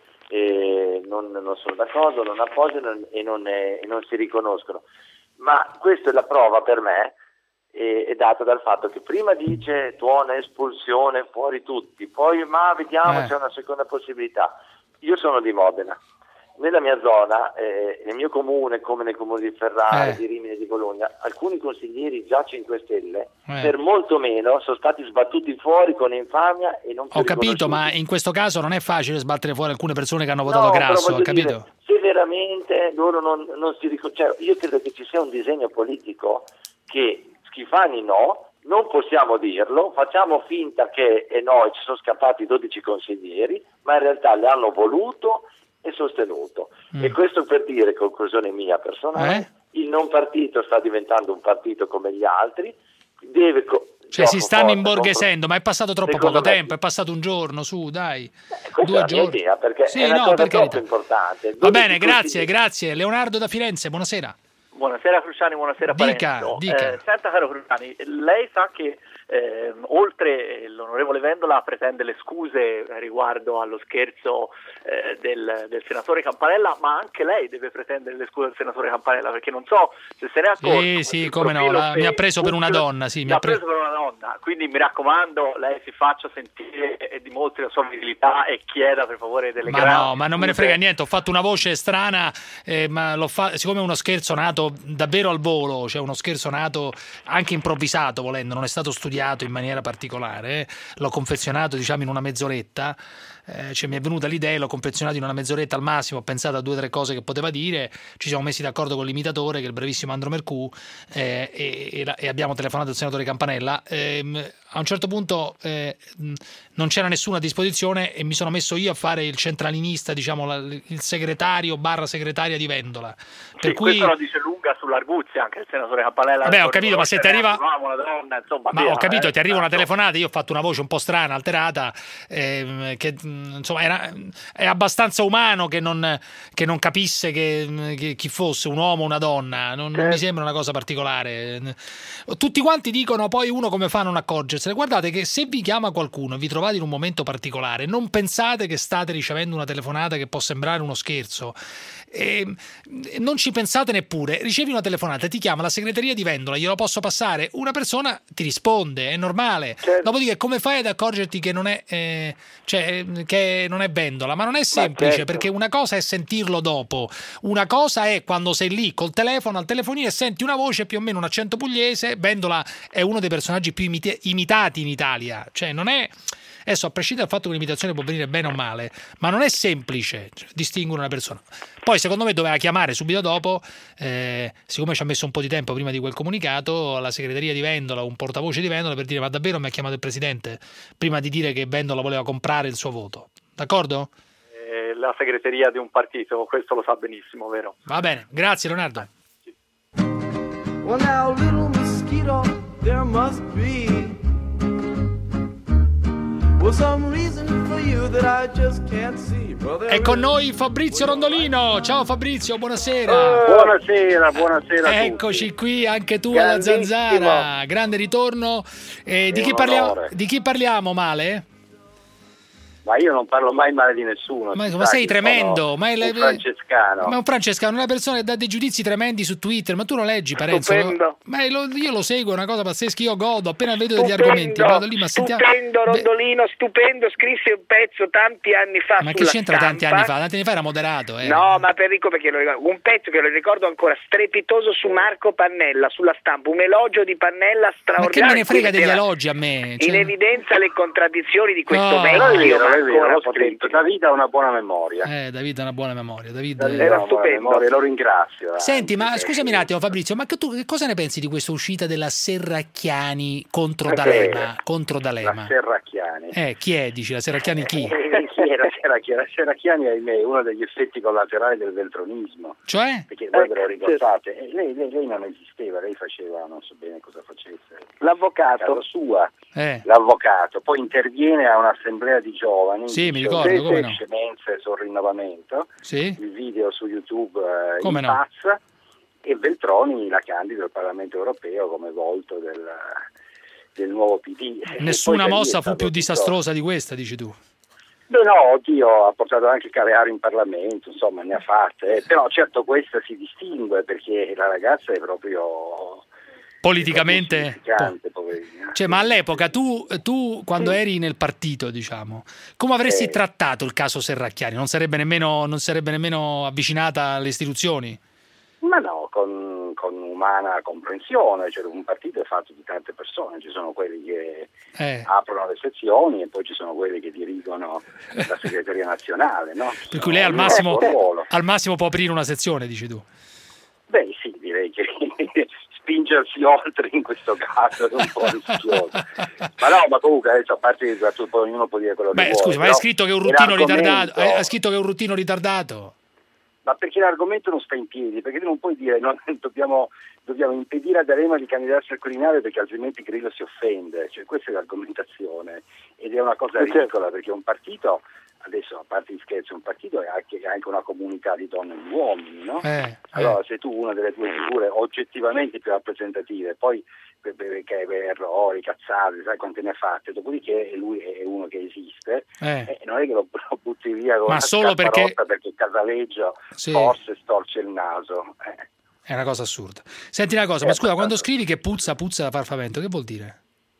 non sono d'accordo, non appoggiano e non si riconoscono, ma questa è la prova per me, è data dal fatto che prima dice tuona espulsione, fuori tutti, poi ma vediamo c'è una seconda possibilità. Io sono di Modena. Nella mia zona, nel mio comune, come nel comune di Ferrara, di Rimini e di Bologna, alcuni consiglieri già 5 Stelle, per molto meno, sono stati sbattuti fuori con infamia e non più Ho capito, ma in questo caso non è facile sbattere fuori alcune persone che hanno votato Grasso, ho capito? Se veramente loro non si riconoscono, io credo che ci sia un disegno politico che Schifani non possiamo dirlo, facciamo finta che noi ci sono scappati 12 consiglieri, ma in realtà le hanno voluto e sostenuto. E questo per dire, conclusione mia personale, il non partito sta diventando un partito come gli altri, cioè si stanno imborghesendo, ma è passato troppo poco tempo, è passato un giorno, su dai, 2 giorni. Idea, perché è una cosa troppo importante. Va bene, grazie. Leonardo da Firenze, buonasera. Buonasera Cruciani, buonasera Parenzo. Dica. Senta caro Cruciani, lei sa che oltre l'onorevole Vendola pretende le scuse riguardo allo scherzo del senatore Campanella, ma anche lei deve pretendere le scuse del senatore Campanella, perché non so se se ne è accorto. Sì, come no, mi ha preso per una donna. Mi ha preso per una donna, quindi mi raccomando, lei si faccia sentire e dimostri la sua virilità e chieda per favore delle grandi ma non me ne frega niente, ho fatto una voce strana, ma siccome è uno scherzo nato davvero al volo, cioè uno scherzo nato anche improvvisato volendo, non è stato studiato in maniera particolare, l'ho confezionato diciamo in una mezz'oretta, cioè mi è venuta l'idea, l'ho confezionato in una mezz'oretta al massimo, ho pensato a 2 o 3 cose che poteva dire, ci siamo messi d'accordo con l'imitatore che è il brevissimo Andro Mercù e abbiamo telefonato al senatore Campanella. A un certo punto non c'era nessuno a disposizione e mi sono messo io a fare il centralinista, diciamo il segretario / segretaria di Vendola. Per cui questo lo dice lunga sull'Arguzzi anche il senatore Campanella. Vabbè, ho capito, ma se ti arriva una donna, insomma, ho capito, ti arriva una telefonata, io ho fatto una voce un po' strana, alterata, che insomma è abbastanza umano che non capisse che chi fosse un uomo o una donna, non mi sembra una cosa particolare. Tutti quanti dicono poi uno come fa a non accorgersene. Guardate che se vi chiama qualcuno e vi trovate in un momento particolare, non pensate che state ricevendo una telefonata che può sembrare uno scherzo. Non ci pensate neppure, ricevi una telefonata, ti chiama la segreteria di Vendola, glielo posso passare? Una persona ti risponde, è normale. Dopodiché come fai ad accorgerti che non è che non è Vendola? Ma non è semplice, perché una cosa è sentirlo dopo, una cosa è quando sei lì col telefono al telefonino e senti una voce più o meno un accento pugliese. Vendola è uno dei personaggi più imitati in Italia, cioè non è. Adesso, a prescindere dal fatto che l'imitazione può venire bene o male, ma non è semplice distinguere una persona. Poi, secondo me, doveva chiamare subito dopo, siccome ci ha messo un po' di tempo prima di quel comunicato, la segreteria di Vendola, un portavoce di Vendola, per dire: ma davvero mi ha chiamato il presidente? Prima di dire che Vendola voleva comprare il suo voto. D'accordo? La segreteria di un partito, questo lo sa benissimo, vero? Va bene, grazie Leonardo. Well, now, little mosquito, there must be some reason for you that I just can't see. È con noi Fabrizio Rondolino. Ciao Fabrizio, buonasera. Buonasera. Eccoci qui, anche tu alla Zanzara. Grande ritorno. Di chi parliamo, Male? Ma io non parlo mai male di nessuno. Ma sei tremendo. Un francescano. Ma un francescano, una persona che dà dei giudizi tremendi su Twitter. Ma tu lo leggi, Parenzo? Stupendo. Ma io lo seguo, è una cosa pazzesca. Io godo appena vedo degli argomenti. Vado lì, ma stupendo, Rondolino, stupendo. Scrissi un pezzo tanti anni fa. Ma che c'entra tanti anni fa? Tanti anni fa era moderato. No, ma perché lo ricordo? Un pezzo che lo ricordo ancora, strepitoso su Marco Pannella, sulla Stampa. Un elogio di Pannella straordinario. Ma che me ne frega degli elogi a me? In evidenza le contraddizioni di questo vecchio. L'ho scritto. David ha una buona memoria. David ha una buona memoria. David era stupendo. Lo ringrazio. Senti, ma scusami un attimo, Fabrizio, ma tu che cosa ne pensi di questa uscita della Serracchiani contro D'Alema? La Serracchiani. Chi è? Dici la Serracchiani chi? La Serracchiani è uno degli effetti collaterali del veltronismo. Cioè? Perché voi ve lo ricordate, lei non esisteva, lei faceva, non so bene cosa facesse. L'avvocato. Sua. L'avvocato, poi interviene a un'assemblea di giovani. Sì, mi ricordo, come no. Scemenze sul rinnovamento. Sì. Il video su YouTube come impazza, no. E Veltroni la candida al Parlamento Europeo come volto del nuovo PD. Nessuna mossa fu più disastrosa di questa, dici tu? Beh no, oddio, ha portato anche Calearo in Parlamento, insomma, ne ha fatte. Però certo questa si distingue perché la ragazza è proprio... politicamente, cioè, ma all'epoca tu quando eri nel partito, diciamo, come avresti trattato il caso Serracchiani? Non sarebbe nemmeno avvicinata alle istituzioni? Ma no, con umana comprensione, cioè un partito è fatto di tante persone, ci sono quelli che aprono le sezioni e poi ci sono quelli che dirigono la segreteria nazionale, no? Per cui lei al massimo può aprire una sezione, dici tu? Beh sì, direi che spingersi oltre in questo caso è un po' rischioso. Ma comunque adesso, a parte che ognuno può dire quello che vuole. Scusa, ma hai scritto che è un routino ritardato? Hai scritto che è un routino ritardato? Ma perché l'argomento non sta in piedi, perché tu non puoi dire dobbiamo impedire a D'Alema di candidarsi al Quirinale perché altrimenti Grillo si offende, cioè questa è l'argomentazione ed è una cosa ridicola perché un partito, adesso a parte gli scherzi, un partito è anche una comunità di donne e di uomini, no? Allora se tu una delle tue figure oggettivamente più rappresentative, poi perché errori, cazzate, sai quante ne ha fatte, dopodiché lui è uno che esiste, non è che lo butti via con ma solo perché Casaleggio forse storce il naso. È una cosa assurda. Senti una cosa, ma scusa, quando scrivi che puzza da farfamento, che vuol dire?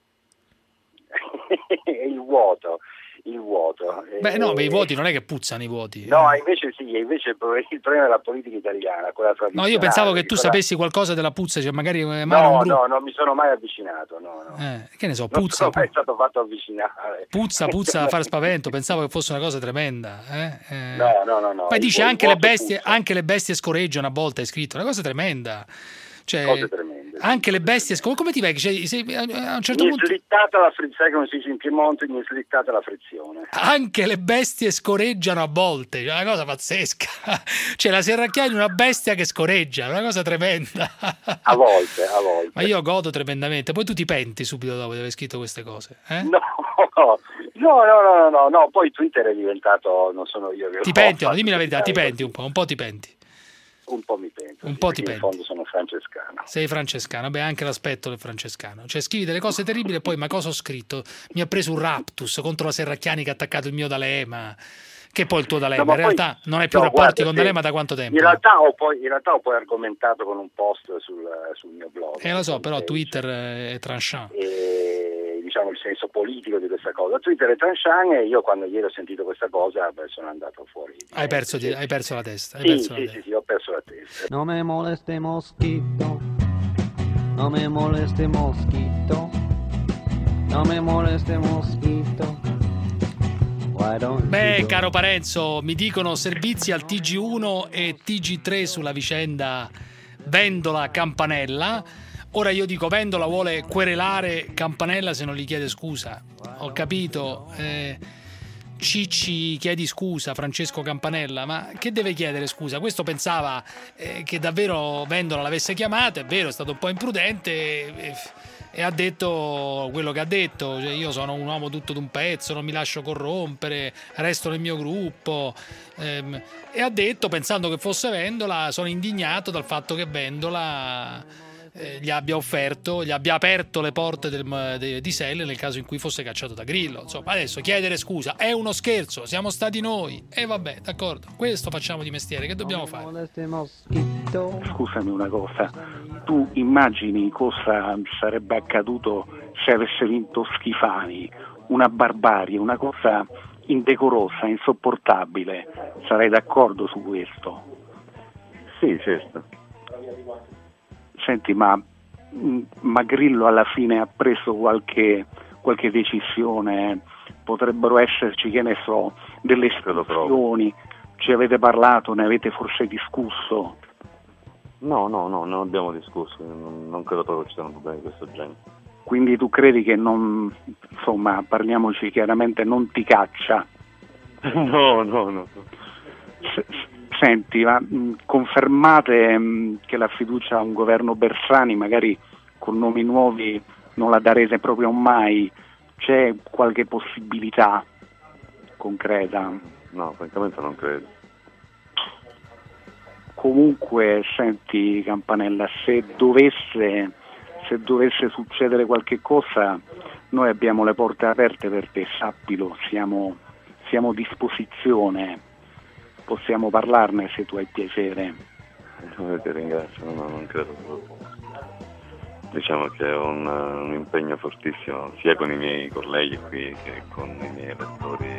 Il vuoto. Beh no, i vuoti non è che puzzano i vuoti. No, invece il problema della politica italiana, quella tradizionale. No, io pensavo che tu sapessi qualcosa della puzza, cioè magari no, non mi sono mai avvicinato, no. Che ne so, puzza. Non sono mai stato fatto avvicinare. Puzza da far spavento, pensavo che fosse una cosa tremenda. No. Poi dice anche le bestie scorreggiano a volte, hai scritto, una cosa tremenda. Cioè, cose tremende. Anche le bestie, come ti vedi? Cioè, a un certo punto slittata la frizione, come si dice in Piemonte, mi è slittata la frizione. Anche le bestie scorreggiano a volte, è una cosa pazzesca. Cioè la Serracchiani è una bestia che scoreggia, è una cosa tremenda. A volte. Ma io godo tremendamente. Poi tu ti penti subito dopo di aver scritto queste cose, No, poi Twitter è diventato, non sono io che ti penti, dimmi la verità, ti penti un po' ti penti. Un po' mi pento. Un po' ti penti. In fondo sono francescano. Sei francescano, beh, anche l'aspetto del francescano. Cioè scrivi delle cose terribili e poi ma cosa ho scritto? Mi ha preso un raptus contro la Serracchiani che ha attaccato il mio D'Alema. Che poi il tuo D'Alema, in realtà non hai più rapporti con D'Alema da quanto tempo? In realtà ho poi argomentato con un post sul mio blog. Lo so, però Twitter è tranchant. Diciamo il senso politico di questa cosa. Twitter è tranchant e io quando ieri ho sentito questa cosa sono andato fuori. Hai perso la testa. Sì, ho perso la testa. No me moleste mosquito, no me moleste mosquito, no me moleste mosquito. Beh, caro Parenzo, mi dicono servizi al TG1 e TG3 sulla vicenda Vendola Campanella. Ora io dico, Vendola vuole querelare Campanella se non gli chiede scusa. Ho capito, Cicci chiedi scusa, Francesco Campanella, ma che deve chiedere scusa? Questo pensava che davvero Vendola l'avesse chiamata, è vero, è stato un po' imprudente e ha detto quello che ha detto, cioè, io sono un uomo tutto d'un pezzo, non mi lascio corrompere, resto nel mio gruppo, e ha detto, pensando che fosse Vendola, sono indignato dal fatto che Vendola gli abbia aperto le porte di Selle nel caso in cui fosse cacciato da Grillo. Insomma, adesso chiedere scusa è uno scherzo, siamo stati noi, e vabbè, d'accordo, questo facciamo di mestiere, che dobbiamo fare? Scusami una cosa, tu immagini cosa sarebbe accaduto se avesse vinto Schifani? Una barbarie, una cosa indecorosa, insopportabile. Sarai d'accordo su questo? Sì, certo. Senti, ma Grillo alla fine ha preso qualche decisione? Potrebbero esserci, che ne so, delle espulsioni? Ci avete parlato, ne avete forse discusso? No, non abbiamo discusso, non credo proprio ci siano problemi di questo genere. Quindi tu credi che non, insomma, parliamoci chiaramente, non ti caccia? No. Senti, ma confermate che la fiducia a un governo Bersani, magari con nomi nuovi, non la darete proprio mai? C'è qualche possibilità concreta? No, francamente non credo. Comunque, senti Campanella, se dovesse succedere qualche cosa, noi abbiamo le porte aperte per te, sappilo, siamo a disposizione. Possiamo parlarne se tu hai piacere. Ti ringrazio, non credo proprio. Diciamo che ho un impegno fortissimo sia con i miei colleghi qui che con i miei elettori.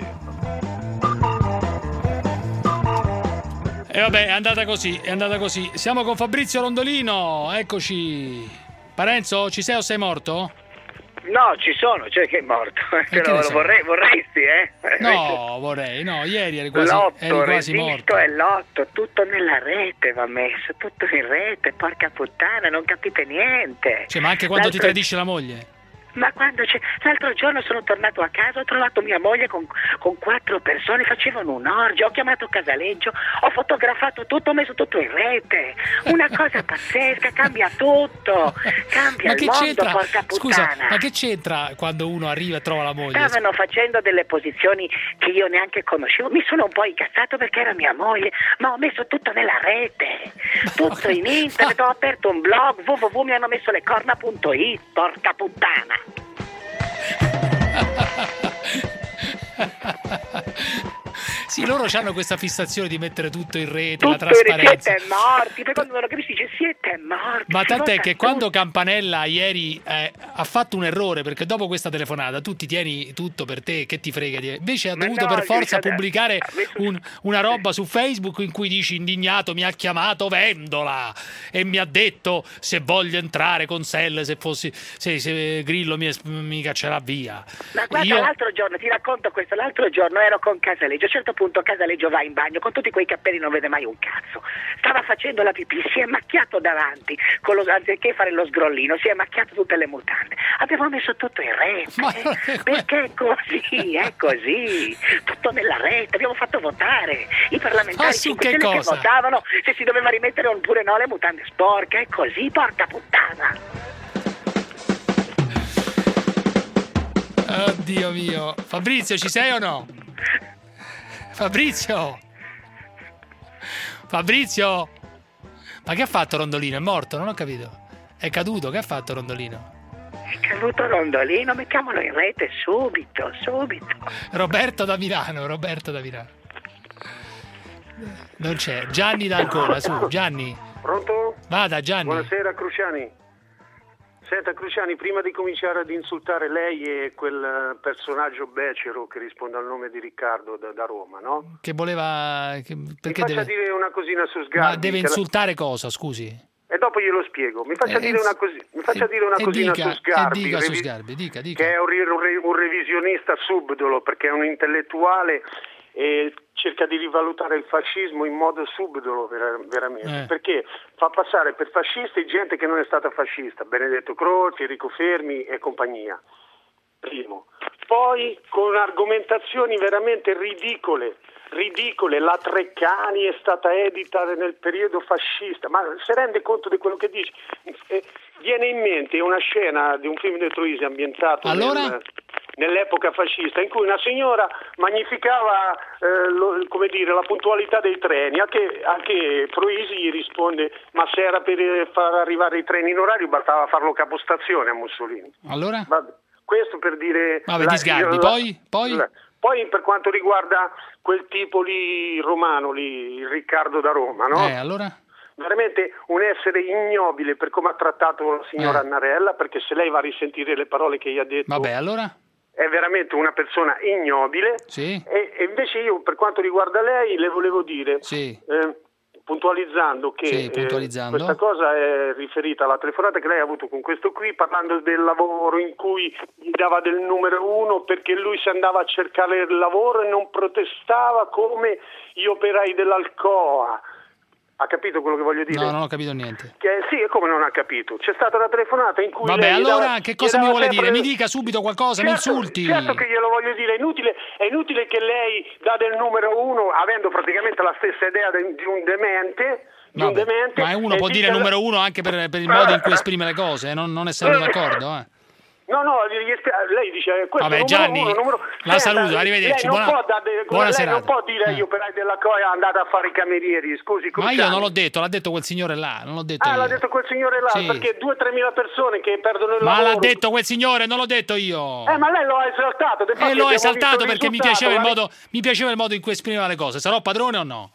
E vabbè, è andata così. Siamo con Fabrizio Rondolino, eccoci. Parenzo, ci sei o sei morto? No, ci sono, cioè che è morto. Vorresti, No, ieri eri quasi morto. È l'otto, tutto nella rete va messo, tutto in rete, porca puttana, non capite niente. Cioè, ma anche quando ti tradisce la moglie? Ma quando l'altro giorno sono tornato a casa, ho trovato mia moglie con 4 persone, facevano un orgio, ho chiamato Casaleggio, ho fotografato tutto, ho messo tutto in rete. Una cosa pazzesca, cambia tutto, cambia il mondo, porca puttana. Scusa, ma che c'entra quando uno arriva e trova la moglie? Stavano facendo delle posizioni che io neanche conoscevo, mi sono un po' incazzato perché era mia moglie, ma ho messo tutto nella rete, tutto in internet, ho aperto un blog, www.mihannomesolecorna.it, porca puttana. Sì, loro hanno questa fissazione di mettere tutto in rete, tutto la trasparenza. Siete morti, poi quando non capisci dice siete morti. Ma tant'è che quando Campanella ieri ha fatto un errore, perché dopo questa telefonata tu ti tieni tutto per te, che ti frega di... Invece ha dovuto per forza pubblicare una roba su Facebook in cui dici indignato mi ha chiamato Vendola e mi ha detto se voglio entrare con Selle, se Grillo mi caccerà via. Ma guarda, l'altro giorno ti racconto questo, l'altro giorno ero con Casaleggio, a un certo punto Casaleggio va in bagno con tutti quei cappelli, non vede mai un cazzo, stava facendo la pipì, si è macchiato davanti anziché fare lo sgrollino, si è macchiato tutte le mutande, abbiamo messo tutto in rete perché è così, tutto nella rete, abbiamo fatto votare i parlamentari 5 Stelle che votavano se si doveva rimettere oppure no le mutande sporche, è così, porca puttana. Oddio mio. Fabrizio, ci sei o no? Fabrizio, ma che ha fatto Rondolino? È morto? Non ho capito. È caduto? Che ha fatto Rondolino? È caduto Rondolino, mettiamolo in rete subito. Roberto da Milano. Non c'è. Gianni da Ancona, su, Gianni. Pronto? Vada, Gianni. Buonasera, Cruciani. Senta, Cruciani, prima di cominciare ad insultare lei e quel personaggio becero che risponde al nome di Riccardo da Roma, no? Che voleva... Perché mi faccia dire una cosina su Sgarbi. Ma deve insultare cosa, scusi? E dopo glielo spiego. Mi faccia dire una cosina su Sgarbi. Dica su Sgarbi, dica. Che è un revisionista subdolo, perché è un intellettuale e cerca di rivalutare il fascismo in modo subdolo veramente, perché fa passare per fascisti gente che non è stata fascista, Benedetto Croce, Enrico Fermi e compagnia, primo. Poi con argomentazioni veramente ridicole, la Treccani è stata edita nel periodo fascista, ma si rende conto di quello che dice? viene in mente una scena di un film di Troisi ambientato nell'epoca fascista, in cui una signora magnificava la puntualità dei treni. Anche Troisi gli risponde: ma se era per far arrivare i treni in orario bastava farlo capostazione a Mussolini. Allora? Questo per dire... Ti sgarbi, Poi per quanto riguarda quel tipo lì romano, il Riccardo da Roma, no? Allora? Veramente un essere ignobile per come ha trattato la signora Annarella, perché se lei va a risentire le parole che gli ha detto... allora? È veramente una persona ignobile. Sì. E invece io, per quanto riguarda lei, le volevo dire... puntualizzando che questa cosa è riferita alla telefonata che lei ha avuto con questo qui, parlando del lavoro in cui gli dava del numero 1 perché lui si andava a cercare il lavoro e non protestava come gli operai dell'Alcoa. Ha capito quello che voglio dire? No, non ho capito niente. Sì, e come non ha capito? C'è stata una telefonata in cui che cosa mi vuole dire? Mi dica subito qualcosa, mi insulti. Certo che glielo voglio dire, è inutile che lei dà del numero 1 avendo praticamente la stessa idea di un demente. Ma uno può dire numero 1 anche per il modo in cui esprime le cose, non essendo d'accordo. No, lei dice questo. Vabbè, Gianni, la saluto, arrivederci. Buona serata. Lei non può dire gli operai della COA è andata a fare i camerieri, scusi. Ma io non l'ho detto, l'ha detto quel signore là, non l'ho detto io. L'ha detto quel signore là, perché 2-3 mila persone che perdono il lavoro. Ma l'ha detto quel signore, non l'ho detto io. Ma lei lo ha esaltato. L'ho esaltato perché mi piaceva il modo in cui esprimeva le cose. Sarò padrone o no?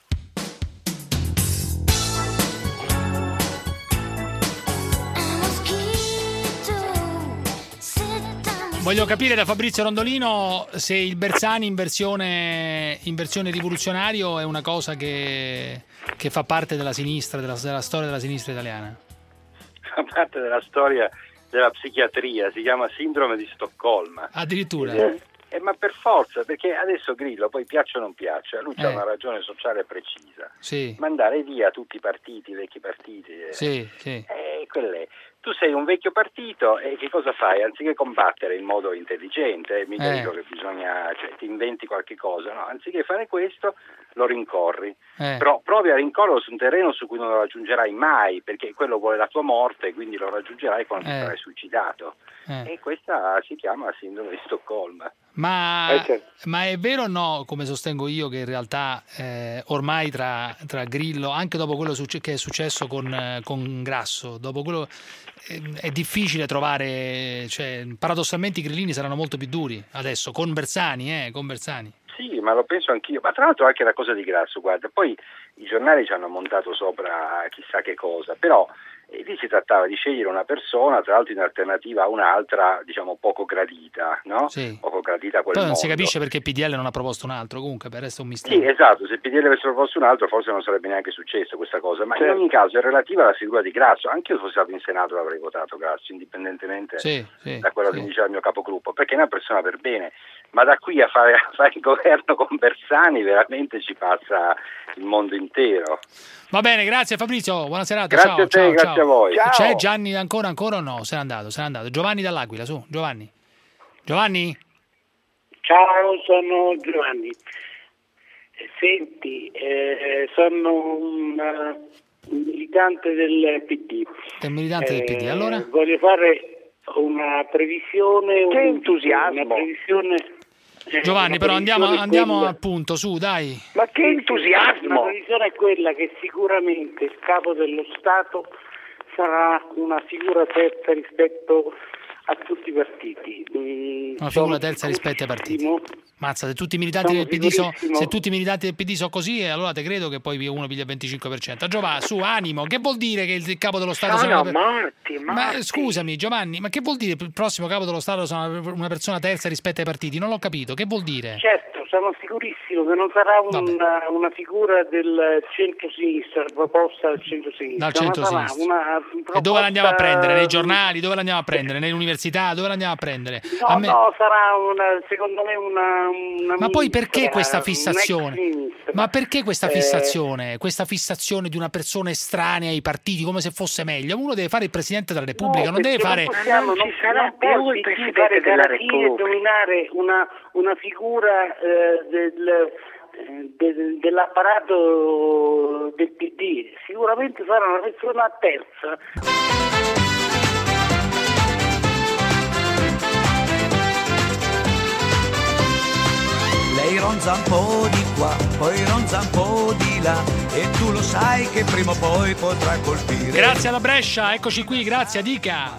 Voglio capire da Fabrizio Rondolino se il Bersani in versione rivoluzionario è una cosa che fa parte della sinistra, della storia della sinistra italiana. Fa parte della storia della psichiatria, si chiama sindrome di Stoccolma. Addirittura? Ma per forza, perché adesso Grillo, poi piaccia o non piaccia, lui c'ha una ragione sociale precisa. Mandare via tutti i partiti, i vecchi partiti. Quelle. Tu sei un vecchio partito e che cosa fai? Anziché combattere in modo intelligente, mica dico che bisogna, ti inventi qualche cosa, no? Anziché fare questo lo rincorri. Però provi a rincorrerlo su un terreno su cui non lo raggiungerai mai, perché quello vuole la tua morte, quindi lo raggiungerai quando ti sarai suicidato. E questa si chiama sindrome di Stoccolma. Ma è vero o no, come sostengo io, che in realtà ormai tra Grillo, anche dopo quello che è successo con Grasso, dopo quello è difficile trovare, paradossalmente i grillini saranno molto più duri adesso, con Bersani. Sì, ma lo penso anch'io, ma tra l'altro anche la cosa di Grasso, guarda, poi i giornali ci hanno montato sopra chissà che cosa, però lì si trattava di scegliere una persona, tra l'altro in alternativa a un'altra, diciamo, poco gradita, no? Poco gradita a quel Poi non mondo. si capisce perché PDL non ha proposto un altro, comunque per resta un mistero. Sì, esatto, se PDL avesse proposto un altro forse non sarebbe neanche successo questa cosa, ma in ogni caso è relativa alla figura di Grasso. Anche io fossi stato in Senato l'avrei votato Grasso, indipendentemente da quello che diceva il mio capogruppo, perché è una persona per bene, ma da qui a fare il governo con Bersani veramente ci passa il mondo intero. Va bene, grazie Fabrizio, buona serata. Grazie a te, grazie a voi. Ciao. C'è Gianni ancora o no? Se n'è andato. Giovanni dall'Aquila, su, Giovanni. Ciao, sono Giovanni. Senti, sono un militante del PD. Militante del PD, allora? Voglio fare una previsione. Che entusiasmo! Una previsione. Giovanni, però andiamo al punto, su, dai. Ma che entusiasmo! La previsione è quella che sicuramente il capo dello Stato sarà una figura terza rispetto a tutti i partiti. Una figura terza rispetto ai partiti. Mazza, se tutti i militanti del PD sono così, allora te credo che poi uno piglia il 25%. Giovanni, su, animo, che vuol dire che il capo dello Stato sarà morti. Ma scusami Giovanni, ma che vuol dire il prossimo capo dello Stato sarà una persona terza rispetto ai partiti? Non l'ho capito, che vuol dire? Certo, sono sicurissimo che non sarà una figura del centro-sinistra, proposta del centro-sinistra. Dal centro-sinistra. E dove l'andiamo a prendere? Nei giornali? Dove l'andiamo a prendere? Nelle università? Dove l'andiamo a prendere? No, sarà secondo me una ma poi perché questa fissazione? Ma perché questa fissazione? Questa fissazione di una persona estranea ai partiti come se fosse meglio? Uno deve fare il Presidente della Repubblica, non deve fare... Non ci sarà più il Presidente della Repubblica. Dominare una figura dell'apparato del PD. Sicuramente sarà una persona terza. ronza un po' di qua, poi ronza un po' di là, e tu lo sai che prima o poi potrà colpire. Grazie alla Brescia, eccoci qui, grazie, dica.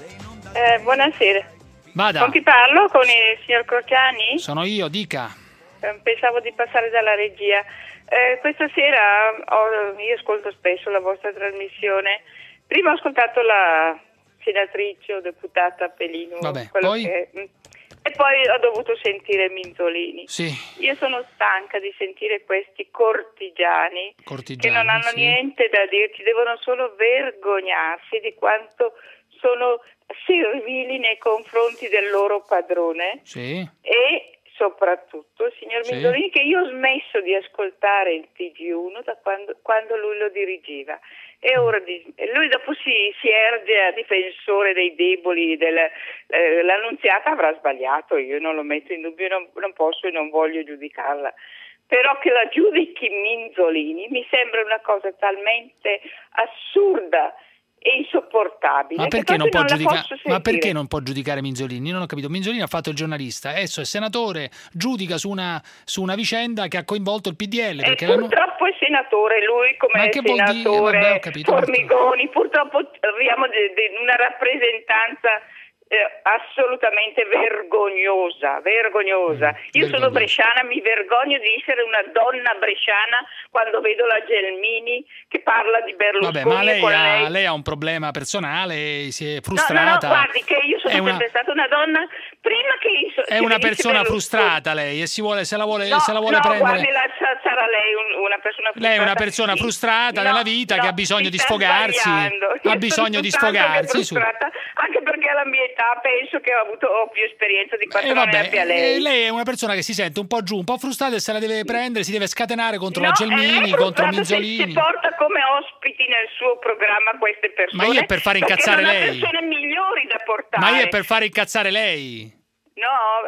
Buonasera. Vada. Con chi parlo? Con il signor Crociani? Sono io, dica. Pensavo di passare dalla regia. Questa sera io ascolto spesso la vostra trasmissione. Prima ho ascoltato la senatrice o deputata Pelino. Vabbè, poi? E poi ho dovuto sentire Minzolini. Sì. Io sono stanca di sentire questi cortigiani che non hanno niente da dirti, devono solo vergognarsi di quanto sono servili nei confronti del loro padrone. Sì. E soprattutto, signor Minzolini, che io ho smesso di ascoltare il TG1 da quando lui lo dirigeva. E ora lui dopo si erge a difensore dei deboli, l'Annunziata avrà sbagliato, io non lo metto in dubbio, non posso e non voglio giudicarla, però che la giudichi Minzolini mi sembra una cosa talmente assurda e insopportabile. Ma perché non può giudicare Minzolini? Non ho capito. Minzolini ha fatto il giornalista, adesso è senatore, giudica su una vicenda che ha coinvolto il PDL. Perché purtroppo è senatore, lui come senatore, Formigoni, purtroppo abbiamo una rappresentanza assolutamente vergognosa. Io sono bresciana, mi vergogno di essere una donna bresciana quando vedo la Gelmini che parla di Berlusconi. Vabbè, ma lei ha un problema personale, si è frustrata. No, guardi che io sono sempre stata una donna prima che è una persona frustrata lei e se la vuole prendere. Guardi, sarà lei una persona frustrata. Lei è una persona frustrata nella vita che ha bisogno di sfogarsi. Ha bisogno di sfogarsi su. Anche perché alla mia età penso che ho più esperienza di quanto non abbia lei. Lei è una persona che si sente un po' giù, un po' frustrata e se la deve prendere, si deve scatenare contro la Gelmini, contro Minzolini. Se porta come ospiti nel suo programma queste persone. Ma io è per fare incazzare lei. Sono persone migliori da portare. Ma io è per fare incazzare lei. No,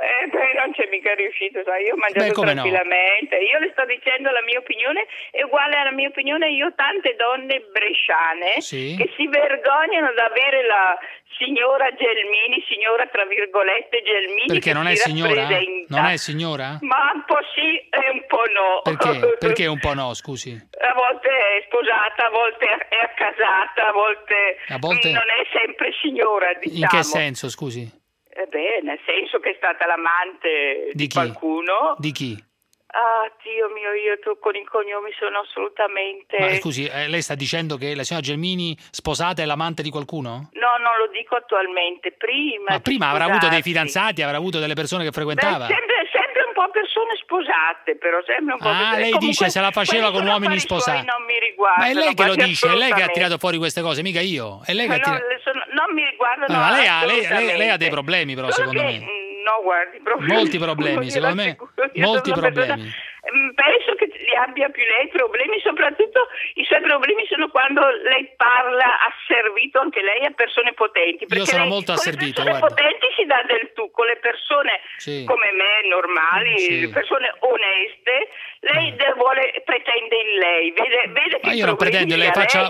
non c'è mica riuscito, sai, io ho mangiato tranquillamente. No? Io le sto dicendo la mia opinione, è uguale alla mia opinione. Io ho tante donne bresciane che si vergognano di avere la signora Gelmini, signora tra virgolette Gelmini. Perché non è signora? Non è signora? Ma un po' sì e un po' no. Perché? Perché un po' no, scusi? A volte è sposata, a volte è accasata, a volte non è sempre signora, diciamo. In che senso, scusi? Nel senso che è stata l'amante di qualcuno. Di chi? Ah, Dio mio, io con i cognomi sono assolutamente... Ma scusi, lei sta dicendo che la signora Gelmini sposata è l'amante di qualcuno? No, non lo dico attualmente, prima. Ma prima avrà avuto dei fidanzati, avrà avuto delle persone che frequentava? Sempre un po' persone sposate, però sempre un po'... lei comunque, dice se la faceva con uomini sposati. Non mi riguarda. Ma è lei che lo dice, è lei che ha tirato fuori queste cose, mica io. È lei che non mi riguardano. Ma lei ha dei problemi però, secondo me. No, guardi, molti problemi, secondo me. Molti problemi. Penso che li abbia più lei problemi, soprattutto i suoi problemi sono quando lei parla asservito anche lei a persone potenti. Io sono molto asservito. Con le persone potenti si dà del tu, con le persone come me, normali, le persone oneste, lei pretende in lei. Vede che ma io non pretendo, lei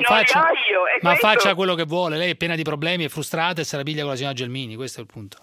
faccia quello che vuole. Lei è piena di problemi, è frustrata e se la piglia con la signora Gelmini, questo è il punto.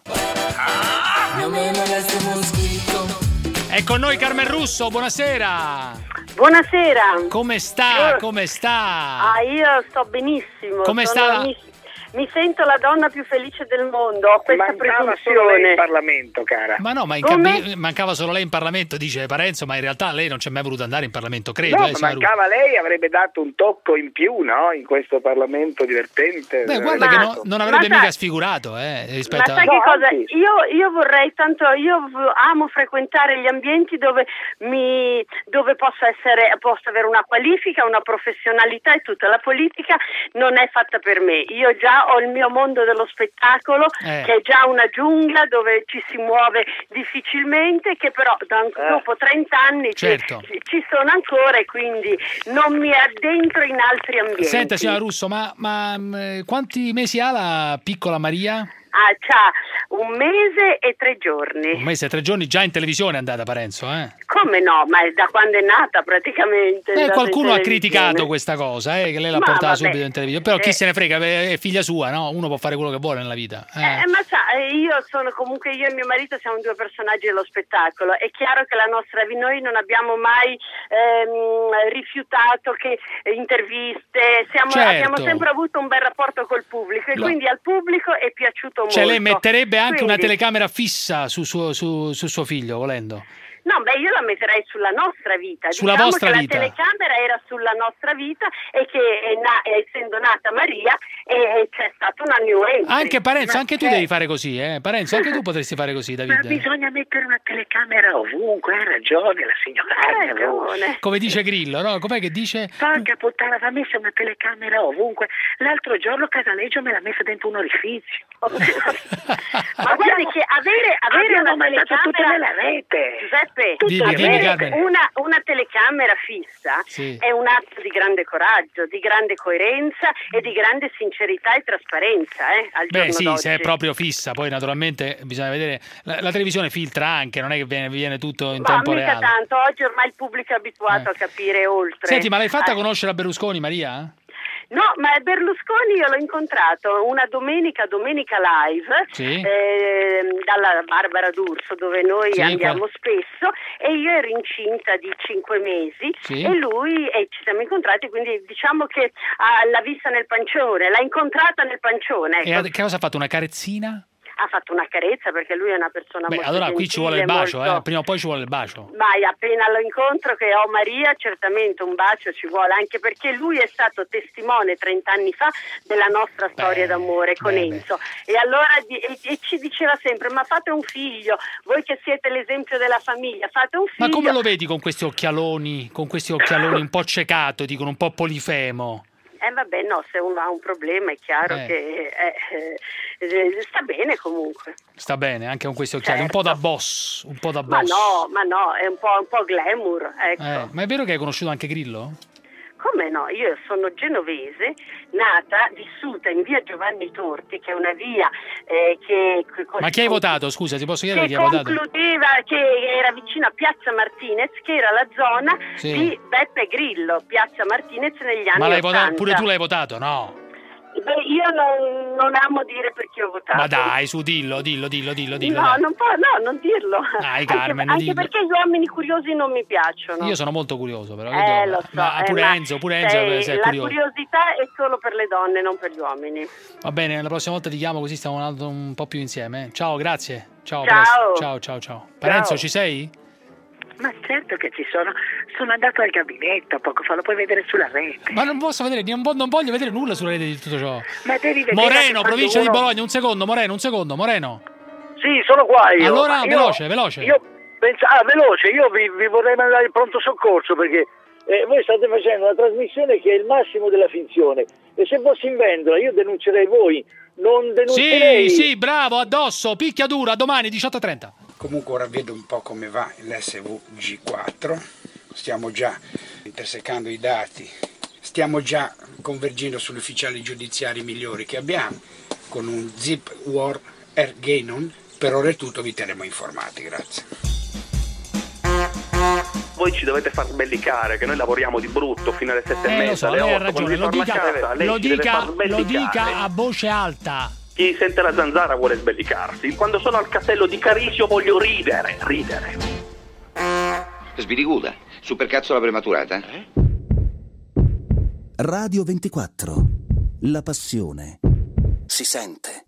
È con noi Carmen Russo, buonasera. Buonasera. Come sta? Come sta? Io sto benissimo. Come sta? Mi sento la donna più felice del mondo, ho questa Mancava solo lei in Parlamento, cara. Ma no, mancava solo lei in Parlamento, dice Parenzo, ma in realtà lei non c'è mai voluto andare in Parlamento, credo. No, mancava lei, avrebbe dato un tocco in più, no? In questo Parlamento divertente. Beh, guarda che non avrebbe mica sfigurato, rispetto ma sai che cosa? Io vorrei tanto, io amo frequentare gli ambienti dove posso avere una qualifica, una professionalità e tutta. La politica non è fatta per me. Io già ho il mio mondo dello spettacolo che è già una giungla dove ci si muove difficilmente, che però dopo 30 anni ci sono ancora e quindi non mi addentro in altri ambienti. Senta signora Russo, ma quanti mesi ha la piccola Maria? C'ha 1 mese e 3 giorni. 1 mese e 3 giorni già in televisione è andata Parenzo, Come no? Ma è da quando è nata praticamente. Qualcuno ha criticato questa cosa, che lei l'ha portata subito in televisione. Però chi se ne frega, è figlia sua, no? Uno può fare quello che vuole nella vita. Ma io e mio marito siamo 2 personaggi dello spettacolo. È chiaro che noi non abbiamo mai rifiutato che interviste, abbiamo sempre avuto un bel rapporto col pubblico e quindi al pubblico è piaciuto molto. Lei metterebbe anche una telecamera fissa su suo figlio, volendo? No, io la metterei sulla nostra vita. Sulla vostra che vita. La telecamera era sulla nostra vita e che essendo nata Maria c'è stata una new entry. Anche Parenzo, anche tu devi fare così, Parenzo, anche tu potresti fare così, Davide. Ma bisogna mettere una telecamera ovunque, ha ragione la signora. Ha ragione. Come dice Grillo, no? Com'è che dice? Porca puttana, va messa una telecamera ovunque. L'altro giorno Casaleggio me l'ha messa dentro un orifizio. Ma guardi che avere una telecamera tutto nella rete. Giuseppe, una telecamera fissa è un atto di grande coraggio, di grande coerenza e di grande sincerità e trasparenza al giorno d'oggi. Se è proprio fissa, poi naturalmente bisogna vedere, la televisione filtra anche, non è che viene tutto in tempo reale. Ma mica tanto, oggi ormai il pubblico è abituato a capire oltre. Senti, ma l'hai fatta conoscere a Berlusconi, Maria? No, ma Berlusconi io l'ho incontrato una domenica live dalla Barbara D'Urso, dove noi andiamo spesso, e io ero incinta di 5 mesi e lui ci siamo incontrati, quindi diciamo che l'ha vista nel pancione, l'ha incontrata nel pancione. E che cosa ha fatto, una carezzina? Ha fatto una carezza perché lui è una persona molto allora gentile, qui ci vuole il bacio, prima o poi ci vuole il bacio. Vai, appena lo incontro che ho Maria, certamente un bacio ci vuole, anche perché lui è stato testimone 30 anni fa della nostra storia d'amore con Enzo. E allora ci diceva sempre: ma fate un figlio, voi che siete l'esempio della famiglia, fate un figlio. Ma come lo vedi con questi occhialoni un po' ciecato, dicono un po' polifemo? Vabbè, no, se uno ha un problema è chiaro che sta bene comunque. Sta bene, anche con questi occhiali, un po' da boss, Ma no, è un po' glamour, ecco. Ma è vero che hai conosciuto anche Grillo? Come no? Io sono genovese, nata, vissuta in via Giovanni Torti, che è una via Ma chi hai votato? Scusa, ti posso chiedere chi hai votato? Che era vicino a Piazza Martinez, che era la zona di Beppe Grillo, Piazza Martinez negli anni 80. Ma l'hai votato? Pure tu l'hai votato, no? Io non amo dire per chi ho votato. Ma dai, su, dillo. No, non dirlo. Dai, Carmen, anche perché gli uomini curiosi non mi piacciono. Io sono molto curioso, però. Lo so. Ma pure Enzo sei la curioso. Curiosità è solo per le donne, non per gli uomini. Va bene, la prossima volta ti chiamo così stiamo un po' più insieme. Ciao, grazie. Ciao. Parenzo, ci sei? Ma certo che ci sono. Sono andato al gabinetto poco fa, lo puoi vedere sulla rete. Ma non posso vedere, non voglio vedere nulla sulla rete di tutto ciò. Ma devi vedere. Moreno, provincia di Bologna, un secondo, Moreno. Sì, sono qua io. Allora, veloce. Veloce, io vi vorrei mandare il pronto soccorso perché voi state facendo una trasmissione che è il massimo della finzione. E se fossi in Vendola io denuncerei voi, non denuncerei... Sì, bravo, addosso, picchiadura, domani 18:30. Comunque ora vedo un po' come va l'SVG4, stiamo già intersecando i dati, stiamo già convergendo sugli ufficiali giudiziari migliori che abbiamo, con un zip war Ergenon. Per ora è tutto, vi terremo informati, grazie. Voi ci dovete far sbellicare, che noi lavoriamo di brutto fino alle 7:30, lo so, alle 8. Lei ha ragione, lo dica a voce alta. Chi sente la zanzara vuole sbellicarsi. Quando sono al castello di Carisio voglio ridere. Sbiriguda, supercazzola prematurata? Radio 24. La passione si sente.